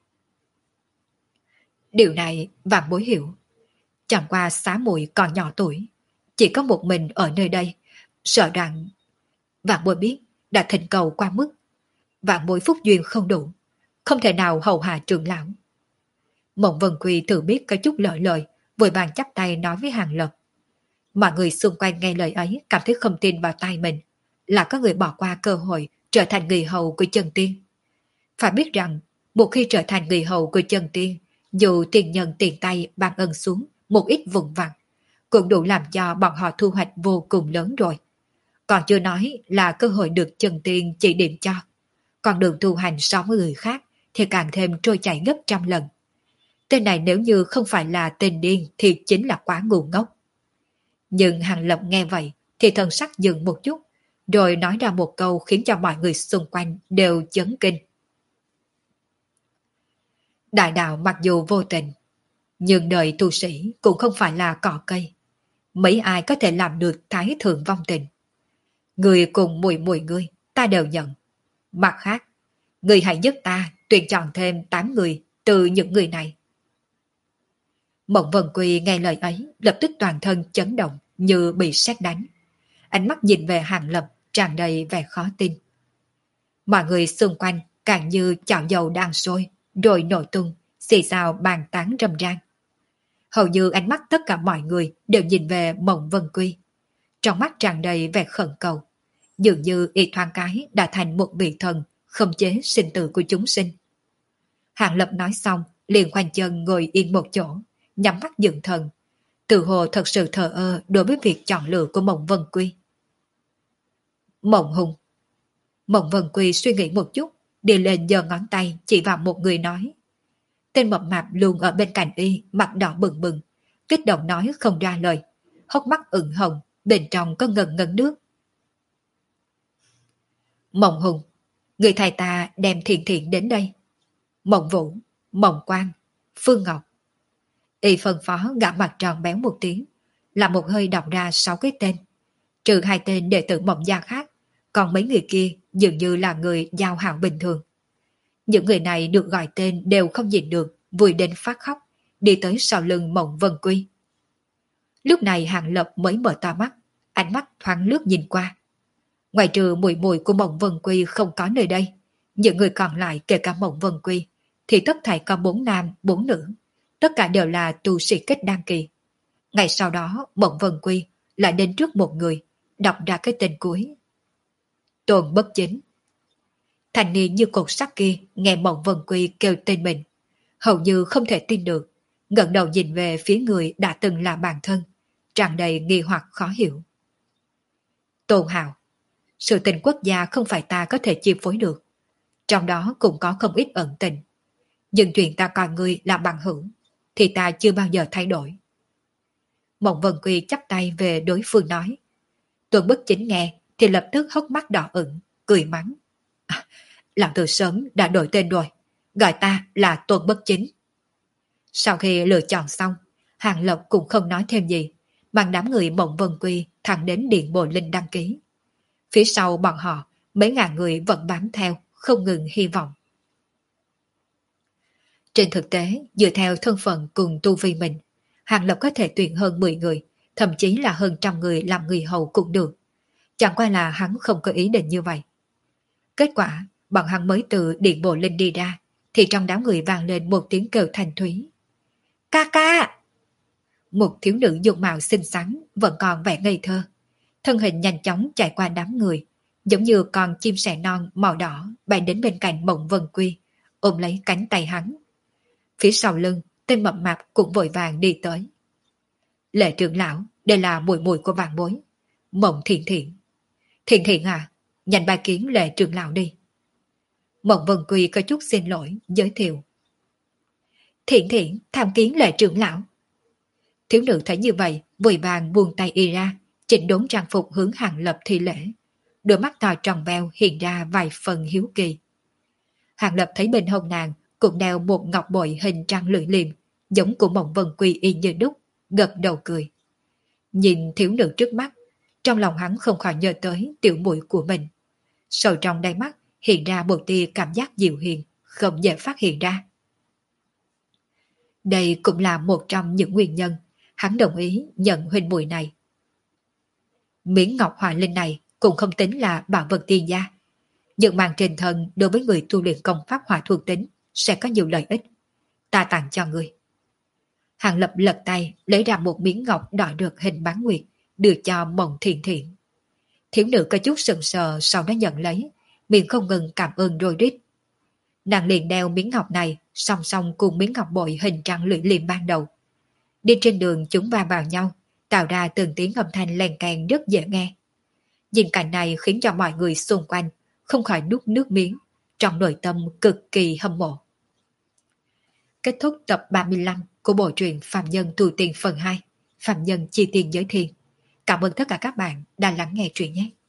Điều này vạn bối hiểu. Chẳng qua xá muội còn nhỏ tuổi, chỉ có một mình ở nơi đây, sợ rằng vạn bối biết đã thỉnh cầu qua mức, vạn bối phúc duyên không đủ, không thể nào hầu hạ trưởng lão. Mộng Vân Quy tự biết có chút lợi lời, vội vàng chắp tay nói với Hàng Lập. Mọi người xung quanh nghe lời ấy cảm thấy không tin vào tai mình, là có người bỏ qua cơ hội trở thành người hầu của chân tiên. Phải biết rằng, một khi trở thành người hầu của chân tiên, dù tiền nhân tiền tay ban ân xuống một ít vùng vặt, cũng đủ làm cho bọn họ thu hoạch vô cùng lớn rồi. Còn chưa nói là cơ hội được chân tiên chỉ điểm cho. Còn đường tu hành so với người khác thì càng thêm trôi chảy gấp trăm lần. Tên này nếu như không phải là tên điên thì chính là quá ngu ngốc. Nhưng Hàng Lập nghe vậy thì thần sắc dừng một chút, rồi nói ra một câu khiến cho mọi người xung quanh đều chấn kinh. Đại đạo mặc dù vô tình, nhưng đời tu sĩ cũng không phải là cỏ cây. Mấy ai có thể làm được thái thượng vong tình. Người cùng mùi mùi ngươi, ta đều nhận. Mặt khác, người hãy giúp ta tuyển chọn thêm 8 người từ những người này. Mộng Vân Quy nghe lời ấy, lập tức toàn thân chấn động như bị sét đánh. Ánh mắt nhìn về Hàng Lập tràn đầy vẻ khó tin. Mọi người xung quanh càng như chảo dầu đang sôi, rồi nổ tung, xì xào bàn tán rầm rang. Hầu như ánh mắt tất cả mọi người đều nhìn về Mộng Vân Quy. Trong mắt tràn đầy vẻ khẩn cầu, dường như y thoáng cái đã thành một vị thần khống chế sinh tử của chúng sinh. Hàng Lập nói xong, liền khoanh chân ngồi yên một chỗ, nhắm mắt dưỡng thần, tự hồ thật sự thờ ơ đối với việc chọn lựa của Mộng Vân Quy. Mộng Hùng. Mộng Vân Quy suy nghĩ một chút, đi lên giơ ngón tay chỉ vào một người nói. Tên mập mạp luôn ở bên cạnh y, mặt đỏ bừng bừng, kích động nói không ra lời, hốc mắt ửng hồng, bên trong có ngần ngấn nước. Mộng Hùng, người thầy ta đem Thiện Thiện đến đây. Mộng Vũ, Mộng Quang, Phương Ngọc. Y phân phó gã mặt tròn béo một tiếng, là một hơi đọc ra 6 cái tên. Trừ 2 tên đệ tử Mộng gia khác, còn mấy người kia dường như là người giao hảo bình thường. Những người này được gọi tên đều không nhìn được, vui đến phát khóc, đi tới sau lưng Mộng Vân Quy. Lúc này Hàng Lập mới mở to mắt, ánh mắt thoáng lướt nhìn qua. Ngoài trừ mùi mùi của Mộng Vân Quy không có nơi đây, những người còn lại kể cả Mộng Vân Quy thì tất thảy có 4 nam 4 nữ, tất cả đều là tu sĩ kết đan kỳ. Ngày sau đó Mộng Vân Quy lại đến trước một người, đọc ra cái tên cuối. Tôn Bất Chính. Thành niên như cột sắt kia nghe Mộng Vân Quy kêu tên mình, hầu như không thể tin được, ngẩng đầu nhìn về phía người đã từng là bạn thân, tràn đầy nghi hoặc khó hiểu. Tôn Hạo, sự tình quốc gia không phải ta có thể chi phối được, trong đó cũng có không ít ẩn tình. Nhưng chuyện ta coi ngươi là bằng hữu, thì ta chưa bao giờ thay đổi. Mộng Vân Quy chắp tay về đối phương nói. Tuần Bất Chính nghe thì lập tức hốc mắt đỏ ửng, cười mắng. Lão từ sớm đã đổi tên rồi, gọi ta là Tuần Bất Chính. Sau khi lựa chọn xong, Hàng Lập cũng không nói thêm gì, bằng đám người Mộng Vân Quy thẳng đến Điện Bồ Linh đăng ký. Phía sau bọn họ, mấy ngàn người vẫn bám theo, không ngừng hy vọng. Trên thực tế, dựa theo thân phận cùng tu vi mình, Hàng Lập có thể tuyển hơn 10 người, thậm chí là hơn trăm người làm người hầu cũng được. Chẳng qua là hắn không có ý định như vậy. Kết quả, bọn hắn mới từ Điện Bộ Linh đi ra, thì trong đám người vang lên một tiếng kêu thanh thúy. Ca ca! Một thiếu nữ dung mạo xinh xắn, vẫn còn vẻ ngây thơ. Thân hình nhanh chóng chạy qua đám người, giống như con chim sẻ non màu đỏ bay đến bên cạnh Mộng Vân Quy, ôm lấy cánh tay hắn. Phía sau lưng, tên mập mạp cũng vội vàng đi tới. Lệ trưởng lão, đây là mùi mùi của vàng bối. Mộng Thiện Thiện. Thiện Thiện à, nhanh bài kiến Lệ trưởng lão đi. Mộng Vân Quy có chút xin lỗi, giới thiệu. Thiện Thiện tham kiến Lệ trưởng lão. Thiếu nữ thấy như vậy, vội vàng buông tay y ra, chỉnh đốn trang phục hướng Hàng Lập thi lễ. Đôi mắt to tròn veo hiện ra vài phần hiếu kỳ. Hàng Lập thấy bên hông nàng cũng đeo một ngọc bội hình trăng lưỡi liềm, giống của Mộng Vân Quy y như đúc, gật đầu cười. Nhìn thiếu nữ trước mắt, trong lòng hắn không khỏi nhớ tới tiểu muội của mình. Sâu trong đáy mắt hiện ra một tia cảm giác dịu hiền, không dễ phát hiện ra. Đây cũng là một trong những nguyên nhân hắn đồng ý nhận huynh muội này. Miếng ngọc hỏa linh này cũng không tính là bảo vật tiên gia. Nhưng mang trên thân đối với người tu luyện công pháp hỏa thuộc tính sẽ có nhiều lợi ích. Ta tặng cho người. Hàng Lập lật tay lấy ra một miếng ngọc đỏ được hình bán nguyệt, đưa cho Mộng Thiện Thiện. Thiếu nữ có chút sừng sờ sau đó nhận lấy, miệng không ngừng cảm ơn đôi rít. Nàng liền đeo miếng ngọc này song song cùng miếng ngọc bội hình trăng lưỡi liềm ban đầu. Đi trên đường chúng va vào nhau, tạo ra từng tiếng âm thanh len keng rất dễ nghe. Nhìn cảnh này khiến cho mọi người xung quanh không khỏi nuốt nước miếng, trong nội tâm cực kỳ hâm mộ. Kết thúc tập 35 của bộ truyện Phạm Nhân Tu Tiên phần 2, Phạm Nhân Chi Tiên Giới Thiên. Cảm ơn tất cả các bạn đã lắng nghe truyện nhé.